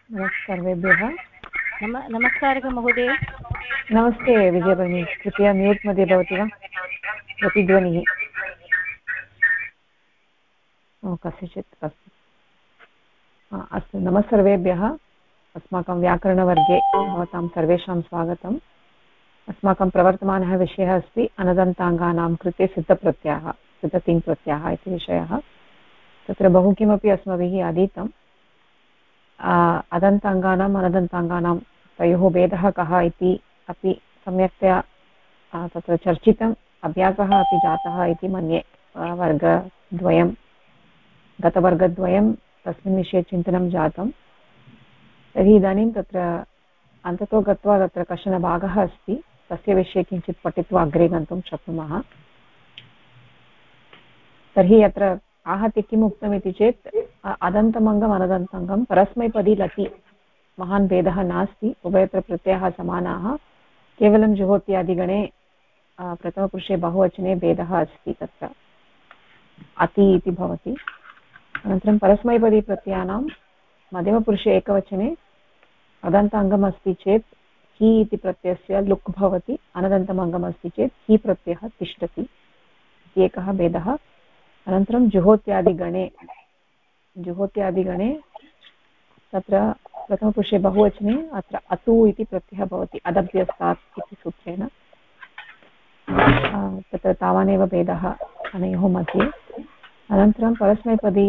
सर्वेभ्यः नमस्कारः महोदय। नमस्ते विजयभगिनी, कृपया म्यूट् मध्ये भवति वा? प्रतिध्वनिः कस्यचित् अस्ति। अस्तु, नमः सर्वेभ्यः। अस्माकं व्याकरणवर्गे भवतां सर्वेषां स्वागतम्। अस्माकं प्रवर्तमानः विषयः अस्ति अनदन्ताङ्गानां कृते सिद्धप्रत्ययः, सिद्धतिङ्प्रत्ययः इति विषयः। तत्र बहु किमपि अस्माभिः अधीतम्। अदन्ताङ्गानाम् अनदन्ताङ्गानां तयोः भेदः कः इति अपि सम्यक्तया तत्र चर्चितम्, अभ्यासः अपि जातः इति मन्ये। वर्गद्वयं गतवर्गद्वयं तस्मिन् विषये चिन्तनं जातं। तर्हि इदानीं तत्र अन्ततो गत्वा तत्र कश्चन भागः अस्ति, तस्य विषये किञ्चित् पठित्वा अग्रे गन्तुं शक्नुमः। तर्हि अत्र आहत्य किम् उक्तमिति चेत् अदन्तमङ्गम् अनदन्तमङ्गं परस्मैपदी लटि महान् भेदः नास्ति, उभयत्र प्रत्ययाः समानाः, केवलं जुहोत्यादिगणे प्रथमपुरुषे बहुवचने भेदः अस्ति, तत्र अति इति भवति। अनन्तरं परस्मैपदी प्रत्ययानां मध्यमपुरुषे एकवचने अदन्ताङ्गम् अस्ति चेत् हि इति प्रत्ययस्य लुक् भवति, अनदन्तमङ्गम् अस्ति चेत् हि प्रत्ययः तिष्ठति, एकः भेदः। अनन्तरं जुहोत्यादिगणे तत्र प्रथमपुरुषे बहुवचने अत्र अतु इति प्रत्ययः भवति, अदभ्यस्तात् इति सूत्रेण। तत्र तावानेव भेदः अनयोः मध्ये। अनन्तरं परस्मैपदी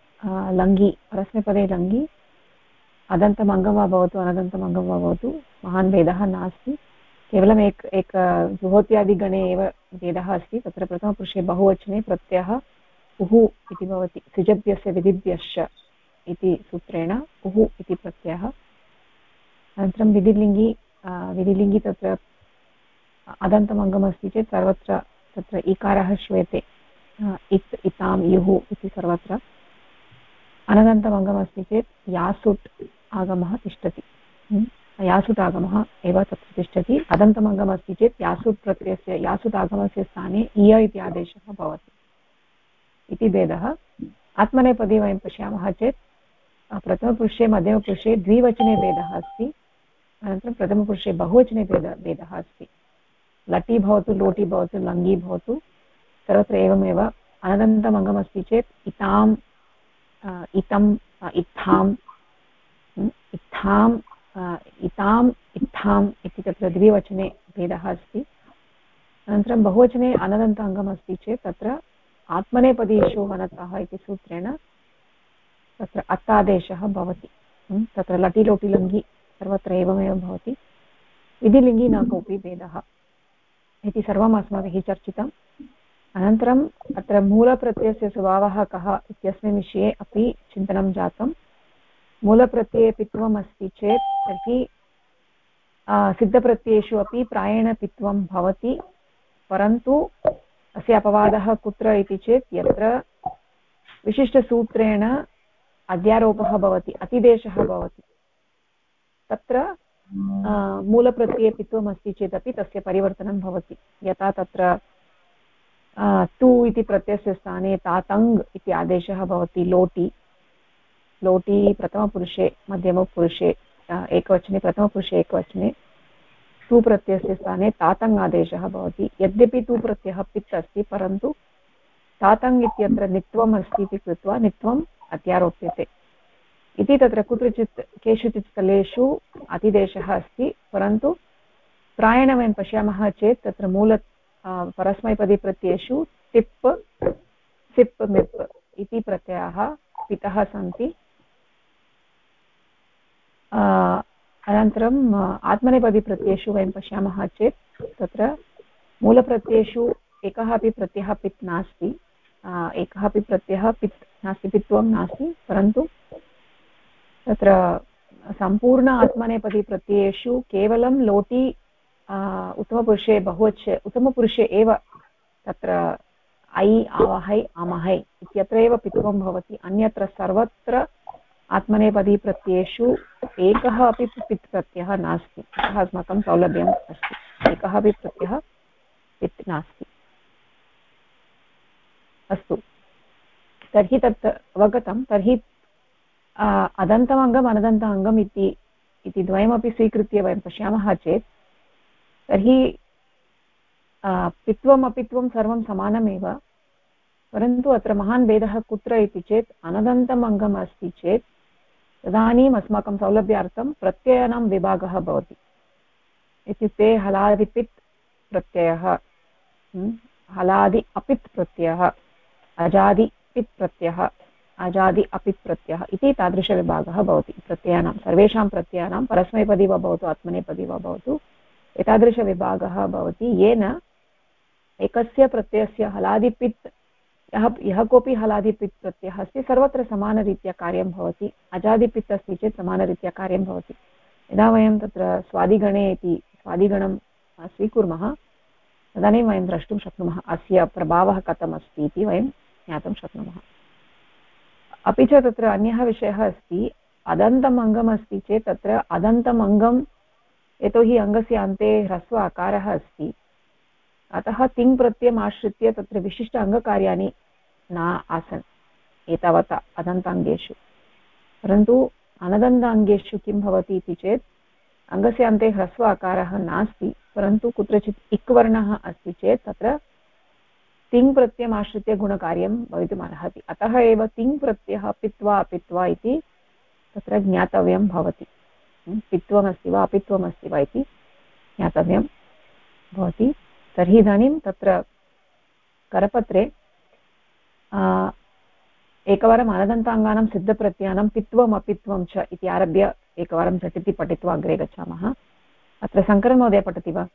लङ्घि अदन्तमङ्गं वा भवतु अनदन्तमङ्गं वा भवतु, महान् भेदः नास्ति, केवलम् एक जुहोत्यादिगणे एव भेदः अस्ति। तत्र प्रथमपुरुषे बहुवचने प्रत्ययः उः इति भवति, सिजभ्यस्य विधिभ्यश्च इति सूत्रेण उः इति प्रत्ययः। अनन्तरं विधिलिङ्गि तत्र अदन्तमङ्गमस्ति चेत् सर्वत्र तत्र इकारः श्रूयते, इत् इतां युः इति सर्वत्र। अनदन्तमङ्गमस्ति चेत् यासुट् आगमः तिष्ठति, यासुट् आगमः एव तत्र तिष्ठति। अदन्तमङ्गमस्ति चेत् यासुट् प्रत्ययस्य यासुट् आगमस्य स्थाने इय इति आदेशः भवति इति भेदः। आत्मनेपदी वयं पश्यामः चेत् प्रथमपुरुषे मध्यमपुरुषे द्विवचने भेदः अस्ति, अनन्तरं प्रथमपुरुषे बहुवचने भेदः अस्ति। लटि भवतु, लोटि भवतु, लङ्घि भवतु, सर्वत्र एवमेव। अनदन्तमङ्गमस्ति चेत् इताम्, इतम्, इत्थाम्, इत्थाम्, इताम्, इत्थाम् इति तत्र द्विवचने भेदः अस्ति। अनन्तरं बहुवचने अनदन्ताङ्गमस्ति चेत् तत्र आत्मनेपदीषु वनतः इति सूत्रेण तत्र अत्तादेशः भवति। तत्र लटि लोटि लङ्घि सर्वत्र एवमेव भवति। विधिलिङ्गि न कोऽपि भेदः इति सर्वम् अस्माभिः चर्चितम्। अनन्तरम् अत्र मूलप्रत्ययस्य स्वभावः कः इत्यस्मिन् विषये अपि चिन्तनं जातं। मूलप्रत्यये पित्वम् अस्ति चेत् तर्हि सिद्धप्रत्ययेषु अपि प्रायेण पित्वं भवति, परन्तु अस्य अपवादः कुत्र इति चेत् यत्र विशिष्टसूत्रेण अध्यारोपः भवति, अतिदेशः भवति, तत्र मूलप्रत्यये पित्वम् अस्ति चेदपि तस्य परिवर्तनं भवति। यथा तत्र तु इति प्रत्ययस्य स्थाने तातङ् इति आदेशः भवति। लोटि प्रथमपुरुषे मध्यमपुरुषे एकवचने, प्रथमपुरुषे एकवचने तु प्रत्ययस्य स्थाने तातङ् आदेशः भवति। यद्यपि तु प्रत्ययः पित् अस्ति, परन्तु तातङ् इत्यत्र नित्वम् अस्ति इति कृत्वा नित्वम् अध्यारोप्यते इति तत्र कुत्रचित् केषुचित् स्थलेषु अतिदेशः अस्ति, परन्तु प्रायेण वयं पश्यामः चेत् तत्र परस्मैपदीप्रत्ययेषु तिप्, सिप्, मिप् इति प्रत्ययाः पितः सन्ति। अनन्तरम् आत्मनेपदीप्रत्ययेषु वयं पश्यामः चेत् तत्र मूलप्रत्ययेषु एकः अपि प्रत्ययः पित् नास्ति, एकः अपि प्रत्ययः पित् नास्ति, पित्वं नास्ति, परन्तु तत्र सम्पूर्ण आत्मनेपदीप्रत्ययेषु केवलं लोटि उत्तमपुरुषे उत्तमपुरुषे एव तत्र ऐ, आवहै, अमहै इत्यत्र एव पित्वं भवति। अन्यत्र सर्वत्र आत्मनेपदीप्रत्ययेषु एकः अपि पित् प्रत्ययः नास्ति। अतः अस्माकं सौलभ्यम् अस्ति, एकः अपि प्रत्ययः पित् नास्ति। अस्तु, तर्हि तत् अवगतं। तर्हि अदन्तमङ्गम् अनदन्त अङ्गम् इति द्वयमपि स्वीकृत्य वयं पश्यामः चेत् तर्हि पित्वम् अपित्वं सर्वं समानमेव, परन्तु अत्र महान् भेदः कुत्र इति चेत् अनदन्तम् अङ्गम् अस्ति चेत् तदानीम् अस्माकं सौलभ्यार्थं प्रत्ययानां विभागः भवति। इत्युक्ते हलादिपित् प्रत्ययः, हलादि अपित् प्रत्ययः, अजादिपित् प्रत्ययः, अजादि अपित् प्रत्ययः इति तादृशविभागः भवति प्रत्ययानां, सर्वेषां प्रत्ययानां परस्मैपदी वा भवतु आत्मनेपदी वा भवतु एतादृशविभागः भवति, येन एकस्य प्रत्ययस्य हलादिपित् यः कोऽपि हलादिपित् प्रत्ययः अस्ति सर्वत्र समानरीत्या कार्यं भवति, अजादिपित् अस्ति चेत् समानरीत्या कार्यं भवति। यदा वयं तत्र स्वादिगणे इति स्वादिगणं स्वीकुर्मः तदानीं वयं द्रष्टुं शक्नुमः अस्य प्रभावः कथम् अस्ति इति वयं ज्ञातुं शक्नुमः। अपि च तत्र अन्यः विषयः अस्ति, अदन्तम् अङ्गम् अस्ति चेत् तत्र अदन्तम् अङ्गं यतोहि अङ्गस्य अन्ते ह्रस्व अकारः अस्ति, अतः तिङ् प्रत्ययम् आश्रित्य तत्र विशिष्ट अङ्गकार्याणि न आसन् एतावता अदन्ताङ्गेषु। परन्तु अनदन्ताङ्गेषु किं भवति इति चेत् अङ्गस्य अन्ते ह्रस्व अकारः नास्ति, परन्तु कुत्रचित् इक् वर्णः अस्ति चेत् तत्र तिङ् प्रत्ययम् आश्रित्य गुणकार्यं भवितुम् अर्हति। अतः एव तिङ् प्रत्ययः पित्वा अपित्वा इति तत्र ज्ञातव्यं भवति। पित्वमस्ति वा अपित्वमस्ति वा इति ज्ञातव्यं भवति। तर्हि इदानीं तत्र करपत्रे एकवारम् अनदन्ताङ्गानां सिद्धप्रत्ययानां पित्वम् अपित्वं च इति आरभ्य एकवारं झटिति पठित्वा अग्रे गच्छामः। अत्र शङ्करन् महोदय पठति वा?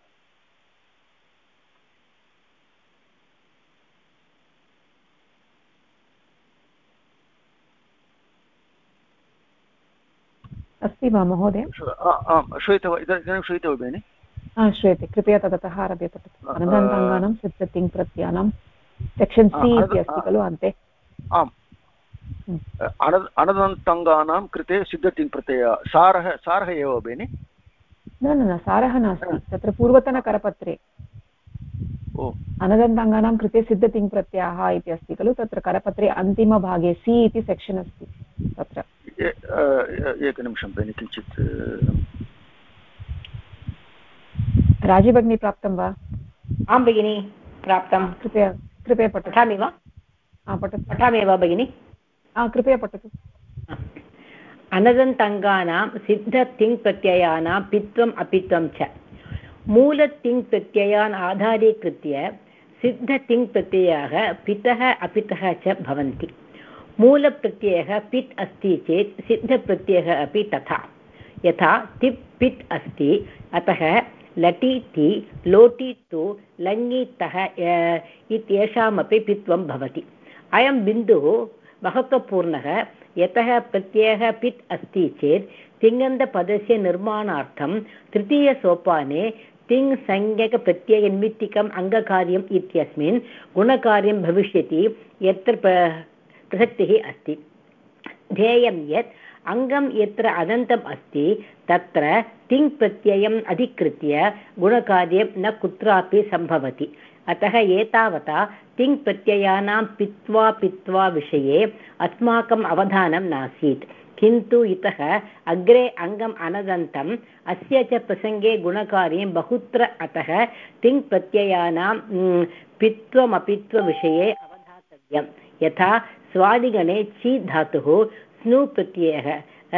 अस्ति वा महोदय? श्रूयते वा? इदानीं श्रूयते वा भगिनि? श्रूयते। कृपया ततः आरभ्य पठतु। अनदन्ताङ्गानां सिद्धतिङ् प्रत्ययानां सेक्षन् सी इति अस्ति खलु अन्ते? आम्, अनदन्ताङ्गानां कृते सिद्धतिङ् प्रत्ययः सारः एव भगिनि? न सारः नास्ति, तत्र पूर्वतनकरपत्रे अनदन्ताङ्गानां कृते सिद्धतिङ् प्रत्ययः इति अस्ति खलु, तत्र करपत्रे अन्तिमभागे सी इति सेक्षन् अस्ति। तत्र एकनिमिषं भगिनि, किञ्चित् राजीभगिनी प्राप्तं वा? आं भगिनि प्राप्तं। कृपया पठतु। पठामि वा? पठामि वा भगिनि? कृपया पठतु। अनदन्तङ्गानां सिद्धतिङ्प्रत्ययानां पित्वम् अपित्वं च मूलतिङ्प्रत्ययान् आधारीकृत्य सिद्धतिङ्प्रत्ययाः पितः अपितः च भवन्ति। मूलप्रत्ययः पित् अस्ति चेत् सिद्धप्रत्ययः अपि तथा। यथा तिप् पित् अस्ति, अतः लटि ति लोटि तु लङि तः इत्येषामपि पित्वं भवति। अयं बिन्दुः महत्त्वपूर्णः, यतः प्रत्ययः पित् अस्ति चेत् तिङन्तपदस्य निर्माणार्थं तृतीयसोपाने तिङ् संज्ञकप्रत्ययनिमित्तिकम् अङ्गकार्यम् इत्यस्मिन् गुणकार्यं भविष्यति यत्र प्रसक्तिः अस्ति। ध्येयं यत् अङ्गं यत्र अदन्तम् अस्ति तत्र तिङ् प्रत्ययम् अधिकृत्य गुणकार्यं न कुत्रापि सम्भवति। अतः एतावता तिङ् प्रत्ययानां पित्वा विषये अस्माकम् अवधानं नासीत्, किन्तु इतः अग्रे अङ्गम् अनदन्तम् अस्य च प्रसङ्गे गुणकार्यं बहुत्र, अतः तिङ् प्रत्ययानां पित्वमपित्वविषये अवधातव्यं। यथा स्वादिगणे ची धातुः स्नु प्रत्ययः,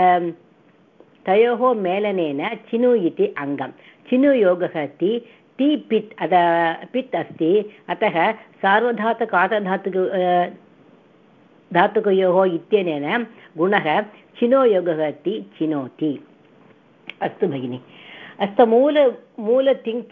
तयोः मेलनेन चिनु इति अङ्गं। चिनुयोगः ति पित् पित् अस्ति, अतः सार्वधातुकार्धधातुकयोः इत्यनेन गुणः चिनोयोगः ति चिनोति। अस्तु भगिनि। अस्तु, मूलतिङ्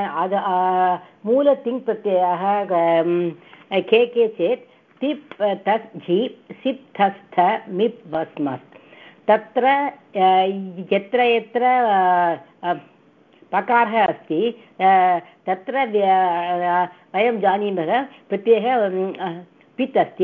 प्रत्ययः के चेत् तिप् तस् झि सिप् थस् थ मिप् वस्मस्। तत्र यत्र यत्र पकारः अस्ति तत्र वयं जानीमः प्रत्ययः पित् अस्ति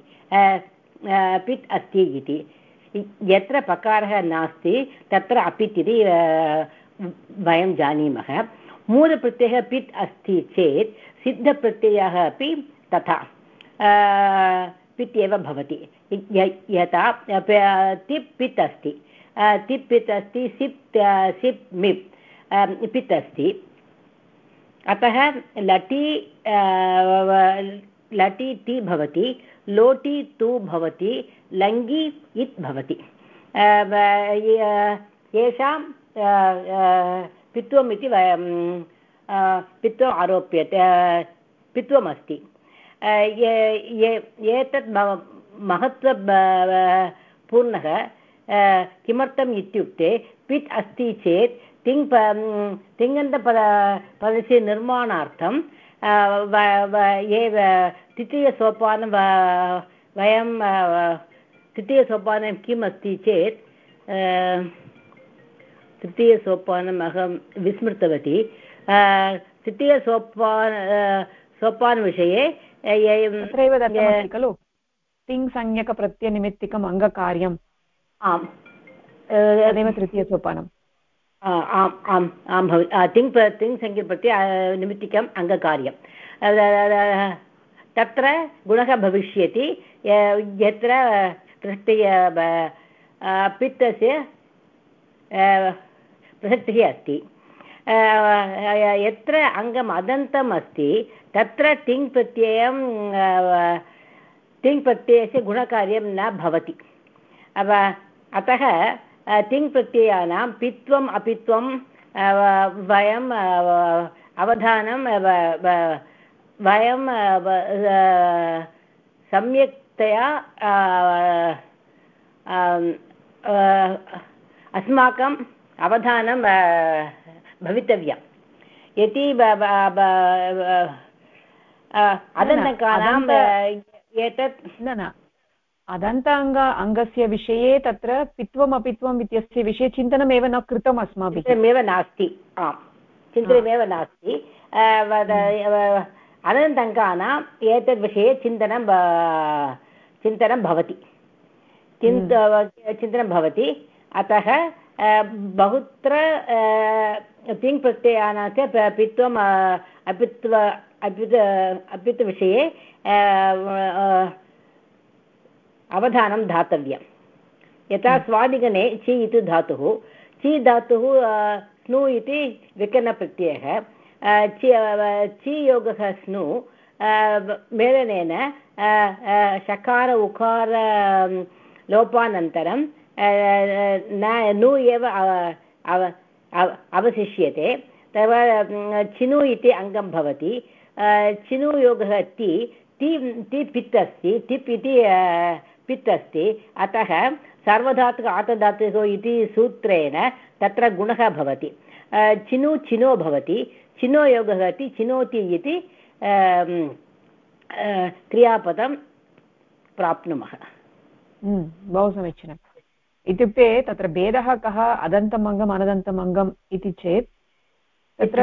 पित् अस्ति इति। यत्र पकारः नास्ति तत्र अपित् इति वयं जानीमः। मूलप्रत्ययः पित् अस्ति चेत् सिद्धप्रत्ययः अपि तथा पित् एव भवति। यथा तिप् पित् अस्ति, तिप् पित् अस्ति, सिप् सिप् मिप् पित् अस्ति। अतः लटि लटि ति भवति, लोटि तु भवति, लङ्गि इत् भवति। येषां पित्वम् इति पित्वम् आरोप्यते, पित्वमस्ति। एतत् महत्त्वपूर्णः किमर्थम् इत्युक्ते पित् अस्ति चेत् तिङन्तपदस्य निर्माणार्थं तृतीयसोपानं वयं तृतीयसोपानं किम् अस्ति चेत् तृतीयसोपानम् अहं विस्मृतवती। सोपानविषये तत्रैव दत्तमस्ति खलु, तिङ्संज्ञकप्रत्ययनिमित्तिकम् अङ्गकार्यम्। आम्, तदेव तृतीयसोपानम्। आम् आम् आं तिङ्संज्ञप्रत्यय निमित्तिकम् अङ्गकार्यं। तत्र गुणः भविष्यति यत्र पित्तस्य प्रसक्तिः अस्ति। यत्र अङ्गम् अदन्तम् अस्ति तत्र तिङ्प्रत्ययस्य गुणकार्यं न भवति। अतः तिङ्प्रत्ययानां पित्वम् अपित्वं वयम् अवधानं वयं सम्यक्तया अस्माकम् अवधानं भवितव्यं। यदि अदन्तकानाम् एतत् न अदन्ताङ्गस्य विषये तत्र पित्वम् अपित्वम् इत्यस्य विषये चिन्तनमेव न कृतम् अस्माभिः। चिन्तनमेव नास्ति। आम्, चिन्तनमेव नास्ति। अदन्ताङ्गानाम् एतद्विषये चिन्तनं भवति, चिन्तनं भवति। अतः बहुत्र तिङ्प्रत्ययानां च पित्वम् अपित्वविषये अवधानं दातव्यं। यथा स्वादिगणे चि इति धातुः, चि धातुः स्नु इति विकरणप्रत्ययः, चि योगः स्नु मेलनेन षकार उकार लोपानन्तरं नु एव अवशिष्यते। चिनु इति अङ्गं भवति। चिनु योगः ति पित् अस्ति, टिप् इति पित् अस्ति। अतः सार्वधातुक आतधातुः इति सूत्रेण तत्र गुणः भवति। चिनु चिनो भवति, चिनो योगः इति चिनोति इति क्रियापदं प्राप्नुमः। बहु समीचीनम्। इत्युक्ते तत्र भेदः कः, अदन्तम् अङ्गम् अनदन्तम् अङ्गम् इति चेत् तत्र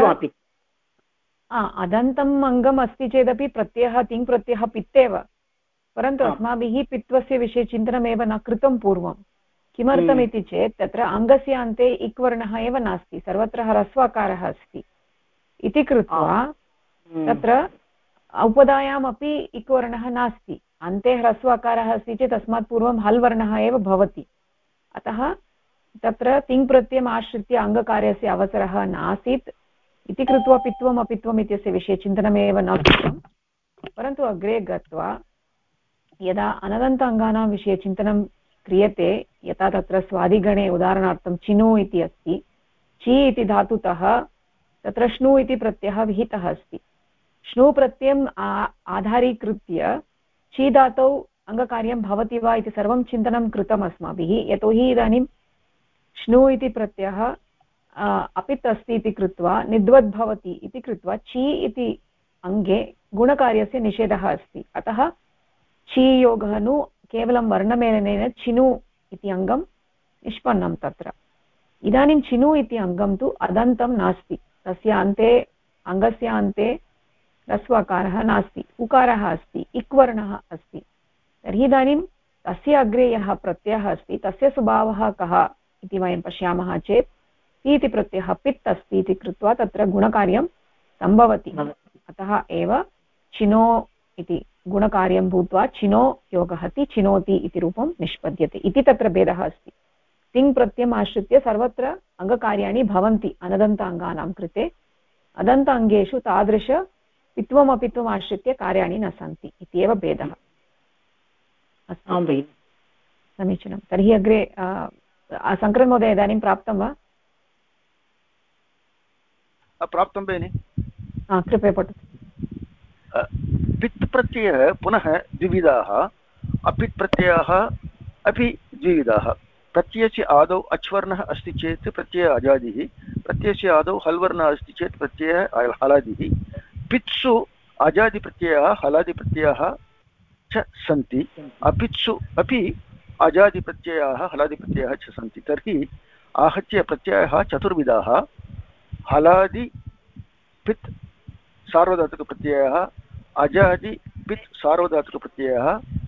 अदन्तम् अङ्गम् अस्ति चेदपि प्रत्ययः तिङ्प्रत्ययः पित्तेव, परन्तु अस्माभिः पित्वस्य विषये चिन्तनमेव न कृतं पूर्वं। किमर्थमिति चेत् तत्र अङ्गस्य अन्ते इक् वर्णः एव नास्ति, सर्वत्र ह्रस्वकारः अस्ति इति कृत्वा तत्र उपधायामपि इक् वर्णः नास्ति, अन्ते ह्रस्वकारः अस्ति चेत् तस्मात् पूर्वं हल् वर्णः एव भवति। अतः तत्र तिङ्प्रत्ययम् आश्रित्य अङ्गकार्यस्य अवसरः नासीत् इति कृत्वा पित्वम् अपित्वम् इत्यस्य विषये चिन्तनमेव न कृतं। परन्तु अग्रे गत्वा यदा अनदन्त अङ्गानां विषये चिन्तनं क्रियते, यथा तत्र स्वादिगणे उदाहरणार्थं चिनु इति अस्ति, चि इति धातुतः तत्र श्नु इति प्रत्ययः विहितः अस्ति। श्नु प्रत्ययम् आधारीकृत्य चि धातौ अङ्गकार्यं भवति वा इति सर्वं चिन्तनं कृतम् अस्माभिः। यतोहि इदानीं श्नु इति प्रत्ययः अपित् अस्ति इति कृत्वा निद्वद् भवति इति कृत्वा चि इति अङ्गे गुणकार्यस्य निषेधः अस्ति। अतः चि योगः नु केवलं वर्णमेलनेन चिनु इति अङ्गं निष्पन्नं तत्र। इदानीं चिनु इति अङ्गं तु अदन्तं नास्ति, तस्य अन्ते अङ्गस्य अन्ते ह्रस्वकारः नास्ति, उकारः अस्ति, इक् वर्णः अस्ति। तर्हि इदानीं तस्य अग्रे यः प्रत्ययः अस्ति तस्य स्वभावः कः इति वयं पश्यामः चेत् इति प्रत्ययः पित् अस्ति इति कृत्वा तत्र गुणकार्यं सम्भवति। अतः एव चिनो इति गुणकार्यं भूत्वा चिनो योगहति चिनोति इति रूपं निष्पद्यते इति तत्र भेदः अस्ति। तिङ् प्रत्ययम् आश्रित्य सर्वत्र अङ्गकार्याणि भवन्ति अनदन्त अङ्गानां कृते, अदन्त अङ्गेषु तादृश पित्वम् अपित्वम् आश्रित्य कार्याणि न सन्ति इत्येव भेदः। अस्तु, समीचीनं। तर्हि अग्रे शङ्करन् महोदय इदानीं प्राप्तं वा? प्राप्तं भगिनि। कृपया पठतु। पित् प्रत्ययः पुनः द्विविधाः, अपित् प्रत्ययाः अपि द्विविधाः। प्रत्ययस्य आदौ अच्वर्णः अस्ति चेत् प्रत्ययः अजादिः, प्रत्ययस्य आदौ हल्वर्णः अस्ति चेत् प्रत्ययः हलादिः। पित्सु अजादिप्रत्ययाः हलादिप्रत्ययाः च सन्ति, अपित्सु अपि अजादिप्रत्ययाः हलादिप्रत्ययाः च सन्ति। तर्हि आहत्य प्रत्ययाः चतुर्विधाः। हलादि पित् सार्वधातुकप्रत्ययः, अजादि पित् सार्वधातुकप्रत्ययः,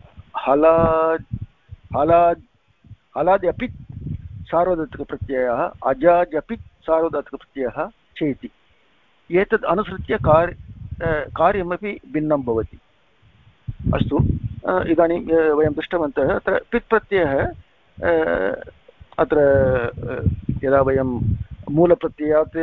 हलाद्यपित् सार्वधातुकप्रत्ययः, अजाद्यपित् सार्वधातुकप्रत्ययः चेति। एतद् अनुसृत्य कार्यमपि भिन्नं भवति। अस्तु, इदानीं वयं दृष्टवन्तः अत्र पित् प्रत्ययः अत्र यदा वयं मूलप्रत्ययात्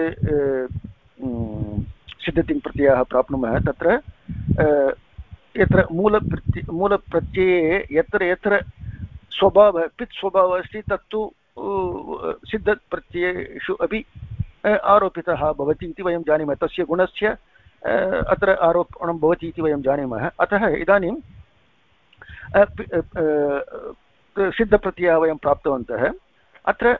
सिद्धतिङ् प्रत्ययः प्राप्नुमः तत्र यत्र मूलप्रत्यये यत्र यत्र स्वभावः पित् स्वभावः अस्ति तत्तु सिद्धप्रत्ययेषु अपि आरोपितः भवति इति वयं जानीमः। तस्य गुणस्य अत्र आरोपणं भवति इति वयं जानीमः। अतः इदानीं सिद्धप्रत्ययः वयं प्राप्तवन्तः। अत्र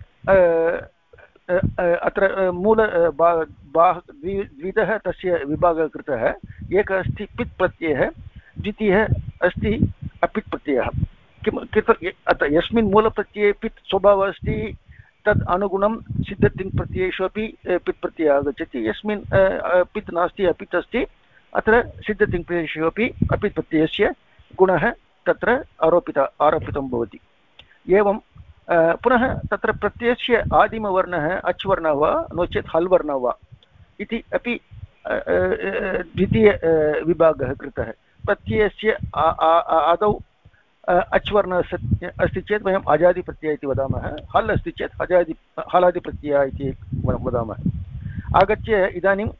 अत्र मूल द्विधः तस्य विभागः कृतः। एकः अस्ति पित् प्रत्ययः, द्वितीयः अस्ति अपित् प्रत्ययः। अत्र यस्मिन् मूलप्रत्यये पित् स्वभावः अस्ति तद् अनुगुणं सिद्धतिङ् प्रत्ययेषु अपि पित् प्रत्ययः आगच्छति। यस्मिन् पित् नास्ति अपित् अस्ति अत्र सिद्धतिङ् प्रत्ययेषु अपि अपित् प्रत्ययस्य गुणः तत्र आरोपितं भवति। एवं पुनः तत्र प्रत्ययस्य आदिमवर्णः अच्वर्णः वा नो चेत् हल्वर्णः वा इति अपि द्वितीय विभागः कृतः। प्रत्ययस्य आदौ अच्वर्णः अस्ति चेत् वयम् अजादिप्रत्ययः इति वदामः, हल् अस्ति चेत् हलादिप्रत्ययः इति वदामः। आगत्य इदानीं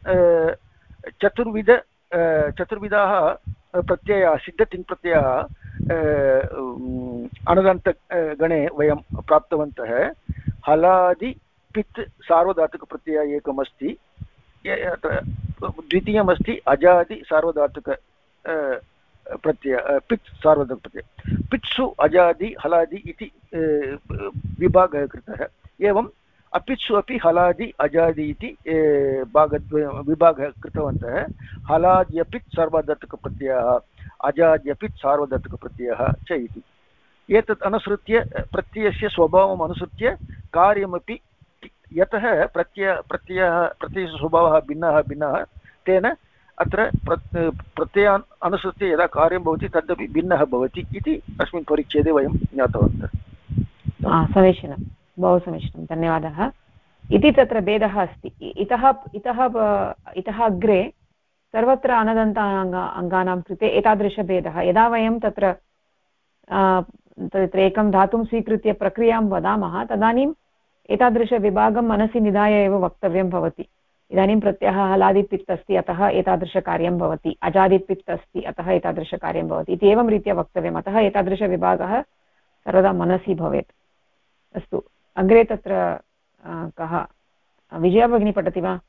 चतुर्विधाः प्रत्ययाः सिद्धतिङ् प्रत्ययाः अनदन्तगणे वयं प्राप्तवन्तः। हलादि पित् सार्वधातुकप्रत्ययः एकमस्ति, द्वितीयमस्ति अजादि सार्वधातुक प्रत्यय पित् सार्वधातुकप्रत्ययः। पित्सु अजादि हलादि इति विभागः कृतः। एवं अपित्सु अपि हलादि अजादि इति विभागः कृतवन्तः। हलाद्यपित् सार्वधातुकप्रत्ययः, अजाद्यपित् सार्वधातुकप्रत्ययः च इति। एतत् अनुसृत्य प्रत्ययस्य स्वभावम् अनुसृत्य कार्यमपि, यतः प्रत्ययस्य स्वभावः भिन्नः तेन अत्र प्रत्ययान् अनुसृत्य यदा कार्यं भवति तदपि भिन्नः भवति इति अस्मिन् परिच्छेदे वयं ज्ञातवन्तः। समीचीनं, बहु समीचीनं, धन्यवादः। इति तत्र भेदः अस्ति। इतः अग्रे सर्वत्र अनदन्त अङ्गानां कृते एतादृशभेदः। यदा वयं तत्र एकं धातुं स्वीकृत्य प्रक्रियां वदामः तदानीम् एतादृशविभागं मनसि निधाय एव वक्तव्यं भवति। इदानीं प्रत्ययः हलादिपित् अस्ति अतः एतादृशकार्यं भवति, अजादिपित् अस्ति अतः एतादृशकार्यं भवति इति एवं रीत्या वक्तव्यम्। अतः एतादृशविभागः सर्वदा मनसि भवेत्। अस्तु, अग्रे तत्र कः विजया भगिनी पठति वा?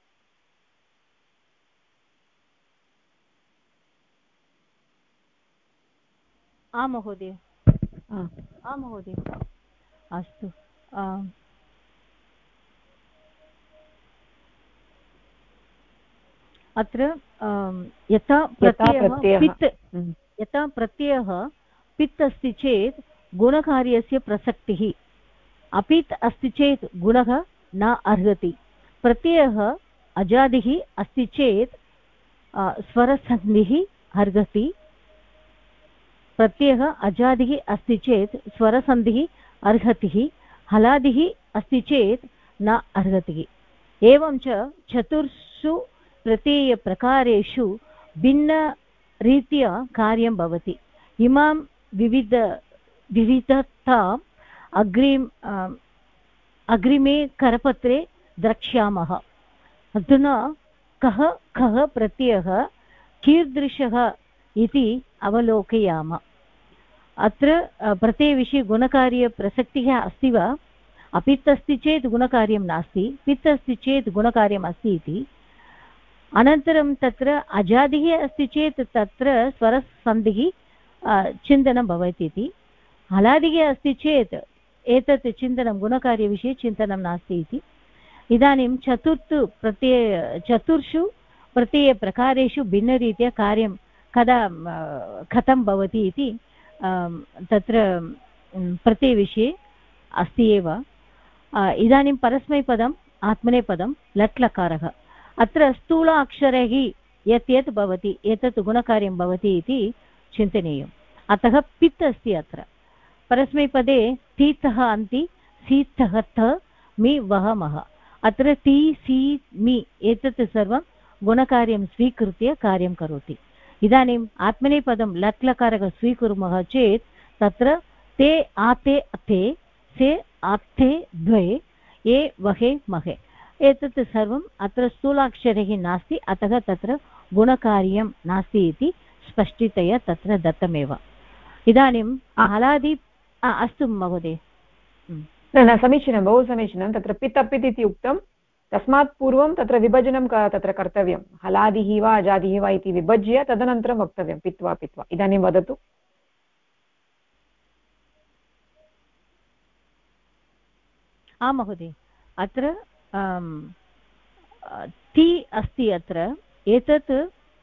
आं महोदय, आं महोदय। अस्तु, अत्र यथा प्रत्ययः पित् अस्ति चेत् गुणकार्यस्य प्रसक्तिः, अपित् अस्ति चेत् गुणः न अर्हति। प्रत्ययः अजादिः अस्ति चेत् स्वरसन्धिः अर्हति। प्रत्ययः अजादिः अस्ति चेत् स्वरसन्धिः अर्हतिः, हलादिः अस्ति चेत् न अर्हतिः। एवं च चतुर्षु प्रत्ययप्रकारेषु रीत्या कार्यं भवति इमां विविधताम् अग्रिमे करपत्रे द्रक्ष्यामः अधुना कः कः प्रत्ययः कीदृशः इति अवलोकयामः अत्र प्रत्ययविषये गुणकार्यप्रसक्तिः अस्ति वा अपित् अस्ति चेत् गुणकार्यं नास्ति पित् अस्ति चेत् गुणकार्यम् अस्ति इति अनन्तरं तत्र अजादिः अस्ति चेत् तत्र स्वरसन्धिः चिन्तनं भवति इति हलादिः अस्ति चेत् एतत् चिन्तनं गुणकार्यविषये चिन्तनं नास्ति इति इदानीं चतुर्षु प्रत्ययप्रकारेषु भिन्नरीत्या कार्यं कथं भवति इति तत्र प्रत्ययविषये अस्ति एव इदानीं परस्मैपदम् आत्मनेपदं लट्लकारः अत्र स्थूलाक्षरैः यत् यत् भवति एतत् गुणकार्यं भवति इति चिन्तनीयम् अतः पित् अस्ति अत्र परस्मैपदे तीतः अन्ति सीतः थ मि वहमः अत्र ति सी मि एतत् सर्वं गुणकार्यं स्वीकृत्य कार्यं करोति इदानीम् आत्मनेपदं लट्लकारः स्वीकुर्मः चेत् तत्र ते आते अथे से आथे द्वे ये वहे महे एतत् सर्वम् अत्र स्थूलाक्षरैः नास्ति अतः तत्र गुणकार्यं नास्ति इति स्पष्टतया तत्र दत्तमेव इदानीं हलादि अस्तु महोदय न समीचीनं बहु समीचीनं तत्र पित् अपित् इति उक्तं तस्मात् पूर्वं तत्र विभजनं तत्र कर्तव्यं हलादिः वा अजादिः वा इति विभज्य तदनन्तरं वक्तव्यं पित्वा पित्वा इदानीं वदतु आं महोदय अत्र ति अस्ति अत्र एतत्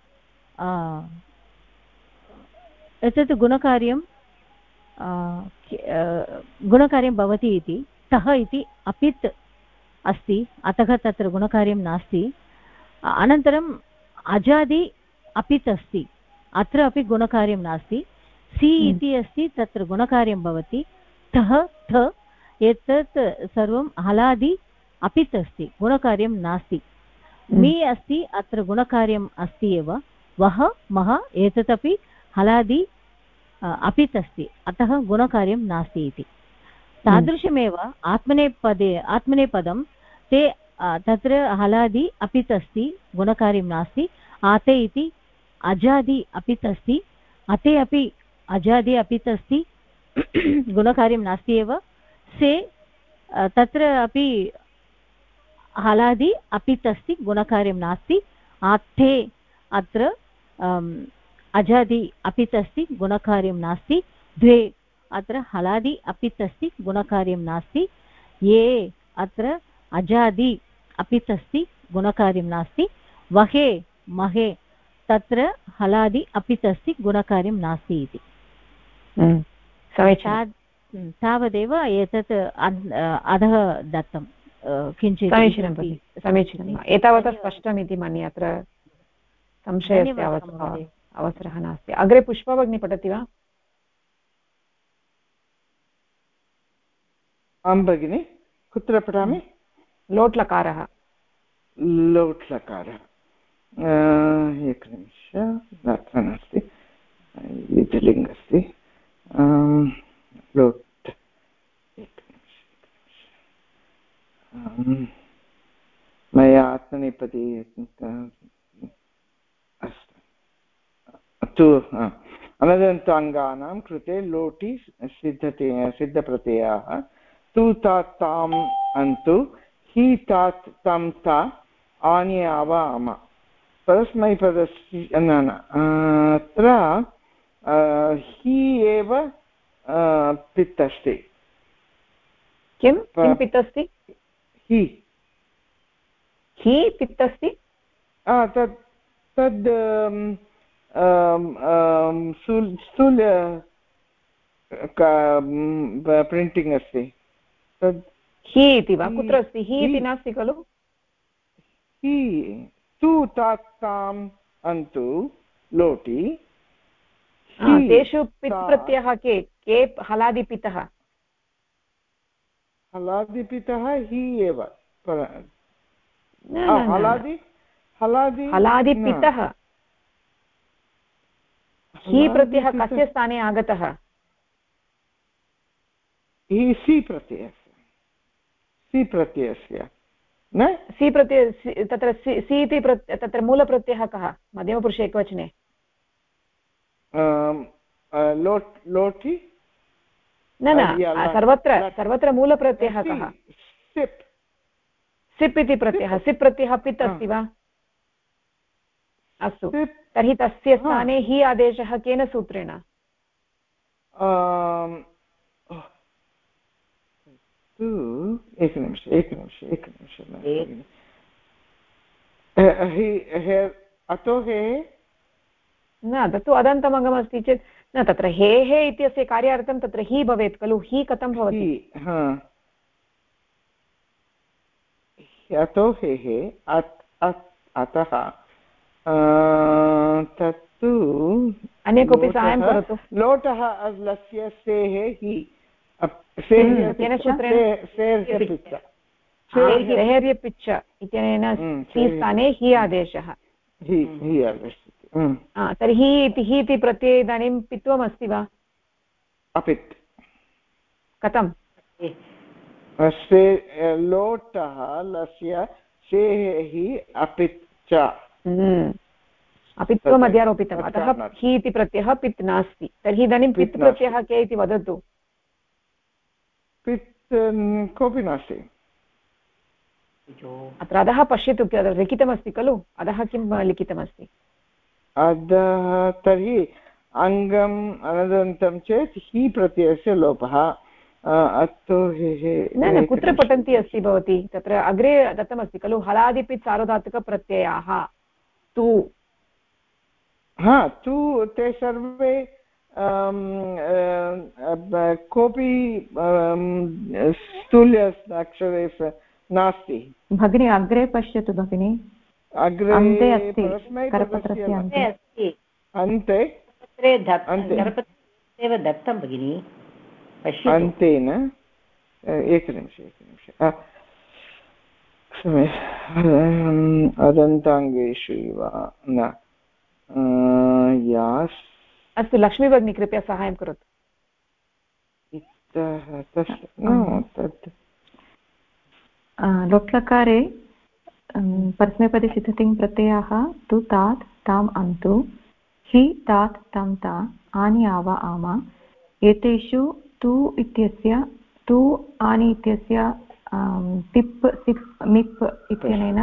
गुणकार्यं भवति इति तः इति अपित् अस्ति अतः तत्र गुणकार्यं नास्ति अनन्तरम् अजादि अपित् अस्ति अत्र अपि गुणकार्यं नास्ति सि इति अस्ति तत्र गुणकार्यं भवति तः थ एतत् सर्वं हलादि अपित् अस्ति गुणकार्यं नास्ति मि अस्ति अत्र गुणकार्यम् अस्ति एव वह मह एतदपि हलादि अपित् अस्ति अतः गुणकार्यं नास्ति इति तादृशमेव आत्मनेपदं ते तत्र हलादि अपित् अस्ति गुणकार्यं नास्ति आते इति अजादि अपित् अस्ति अते अपि अजादि अपित् अस्ति गुणकार्यं नास्ति एव से तत्र अपि हलादि अपित् अस्ति गुणकार्यं नास्ति आथे अत्र अजादि अपित् अस्ति गुणकार्यं नास्ति द्वे अत्र हलादि अपित् अस्ति गुणकार्यं नास्ति ये अत्र अजादि अपित् अस्ति गुणकार्यं नास्ति वहे महे तत्र हलादि अपित् अस्ति गुणकार्यं नास्ति इति तावदेव एतत् अधः दत्तं किञ्चित् समीचीनम् एतावता स्पष्टम् इति मन्ये अत्र संशयस्य अवसरः नास्ति अग्रे पुष्पा भगिनी पठति वा आं भगिनि कुत्र पठामि लोट्लकारः एकनिमिषम् अत्र नास्ति विधिलिङ्ग् अस्ति लोट् मया आत्मनेपदी अस्तु अनदन्ताङ्गानां कृते लोटि सिद्धप्रत्ययाः तु तात् ताम् अन्तु हि तात् तं ता आनि आव अम परस्मैपदस्य अत्र हि एव पित् अस्ति किं पित् अस्ति हि पित् अस्ति तद् स्थूल प्रिण्टिङ्ग् अस्ति तद् हि इति वा कुत्र अस्ति हि इति नास्ति खलु हि तु तात् ताम् अन्तु लोटि तेषु पित् प्रत्ययः के हलादिपितः हि एव हलादिपितः हि प्रत्ययः कस्य स्थाने आगतः? सि प्रत्ययस्य न सि प्रत्यय तत्र सि इति तत्र मूलप्रत्ययः कः मध्यमपुरुषे एकवचने? लोटि न सर्वत्र मूलप्रत्ययः कः? सिप् इति प्रत्ययः। सिप् प्रत्ययः पित् अस्ति वा? अस्तु, तर्हि तस्य स्थाने हि आदेशः केन सूत्रेण? एकनिमिष अतो हे न, तत्तु अदन्तमङ्गमस्ति चेत् न, तत्र हे इत्यस्य कार्यार्थं तत्र हि भवेत् खलु। हि कथं भवति? अतो हे अतः तत्तु अन्य कोऽपि साहाय्यं करोतु। लोटः लस्य सेः हि केन सूत्रेण? सेर्यपिच्च इत्यनेन हि स्थाने हि आदेशः। तर्हि हि इति प्रत्यये इदानीं पित्वम् अस्ति वा? अपित्। कथं? लोटः लस्य सेः हि अपित् च। अपित्वम् अध्यारोपितम्, अतः हि इति प्रत्ययः पित् नास्ति। तर्हि इदानीं पित् प्रत्ययः के इति वदतु। पित् कोऽपि नास्ति अत्र अधः पश्यतु, लिखितमस्ति खलु। अधः किं लिखितमस्ति? अधः तर्हि अङ्गम् अनदन्तं चेत् हि प्रत्ययस्य लोपः। अतो न, कुत्र पठन्ती अस्ति भवती? तत्र अग्रे दत्तमस्ति खलु, हलादिपित् सार्वधातुकप्रत्ययाः तु। तु ते सर्वे कोऽपि स्थूल्य अक्षरे नास्ति भगिनी। अग्रे पश्यतु भगिनी, अग्रे दत्तं भगिनि। अन्तेन एकनिमिष अदन्ताङ्गेषु वा न यास्। अस्तु, लक्ष्मी भगिनी कृपया साहाय्यं करोतु। तत् लोट्लकारे परस्मैपदे सिद्धतिङ् प्रत्ययाः तु तात् ताम् अन्तु हि तात् तं ता आनि आव आम एतेषु तु इत्यस्य तु आनि इत्यस्य तिप् सिप् मिप् इत्यनेन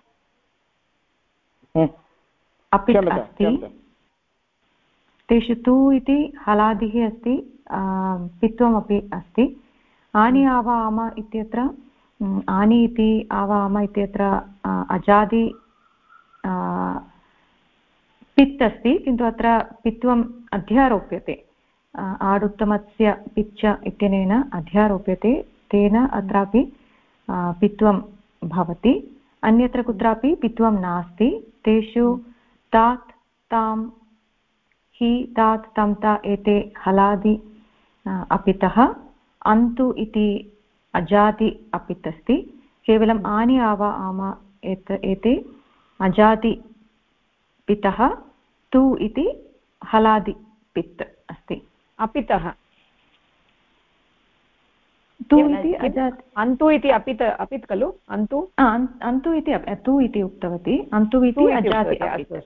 अपित् अस्ति। तेषु तु इति हलादिः अस्ति, पित्वमपि अस्ति। आनि आव आम इत्यत्र आनि इति आव आम इत्यत्र अजादि पित् अस्ति, किन्तु अत्र पित्वम् अध्यारोप्यते। आडुत्तमस्य पिच्च इत्यनेन अध्यारोप्यते, तेन अत्रापि पित्वं भवति। अन्यत्र कुत्रापि पित्वं नास्ति। तेषु तात् तां हि तात् तं ता एते हलादि अपितः। अन्तु इति अजादि अपित् अस्ति। केवलम् आनि आव आम एते अजादि पितः। तु इति हलादि पित् अस्ति। अपितः तु इति अजात्। अन्तु इति अपित् खलु। अन्तु इति तु इति उक्तवती। अन्तु इति अजादि।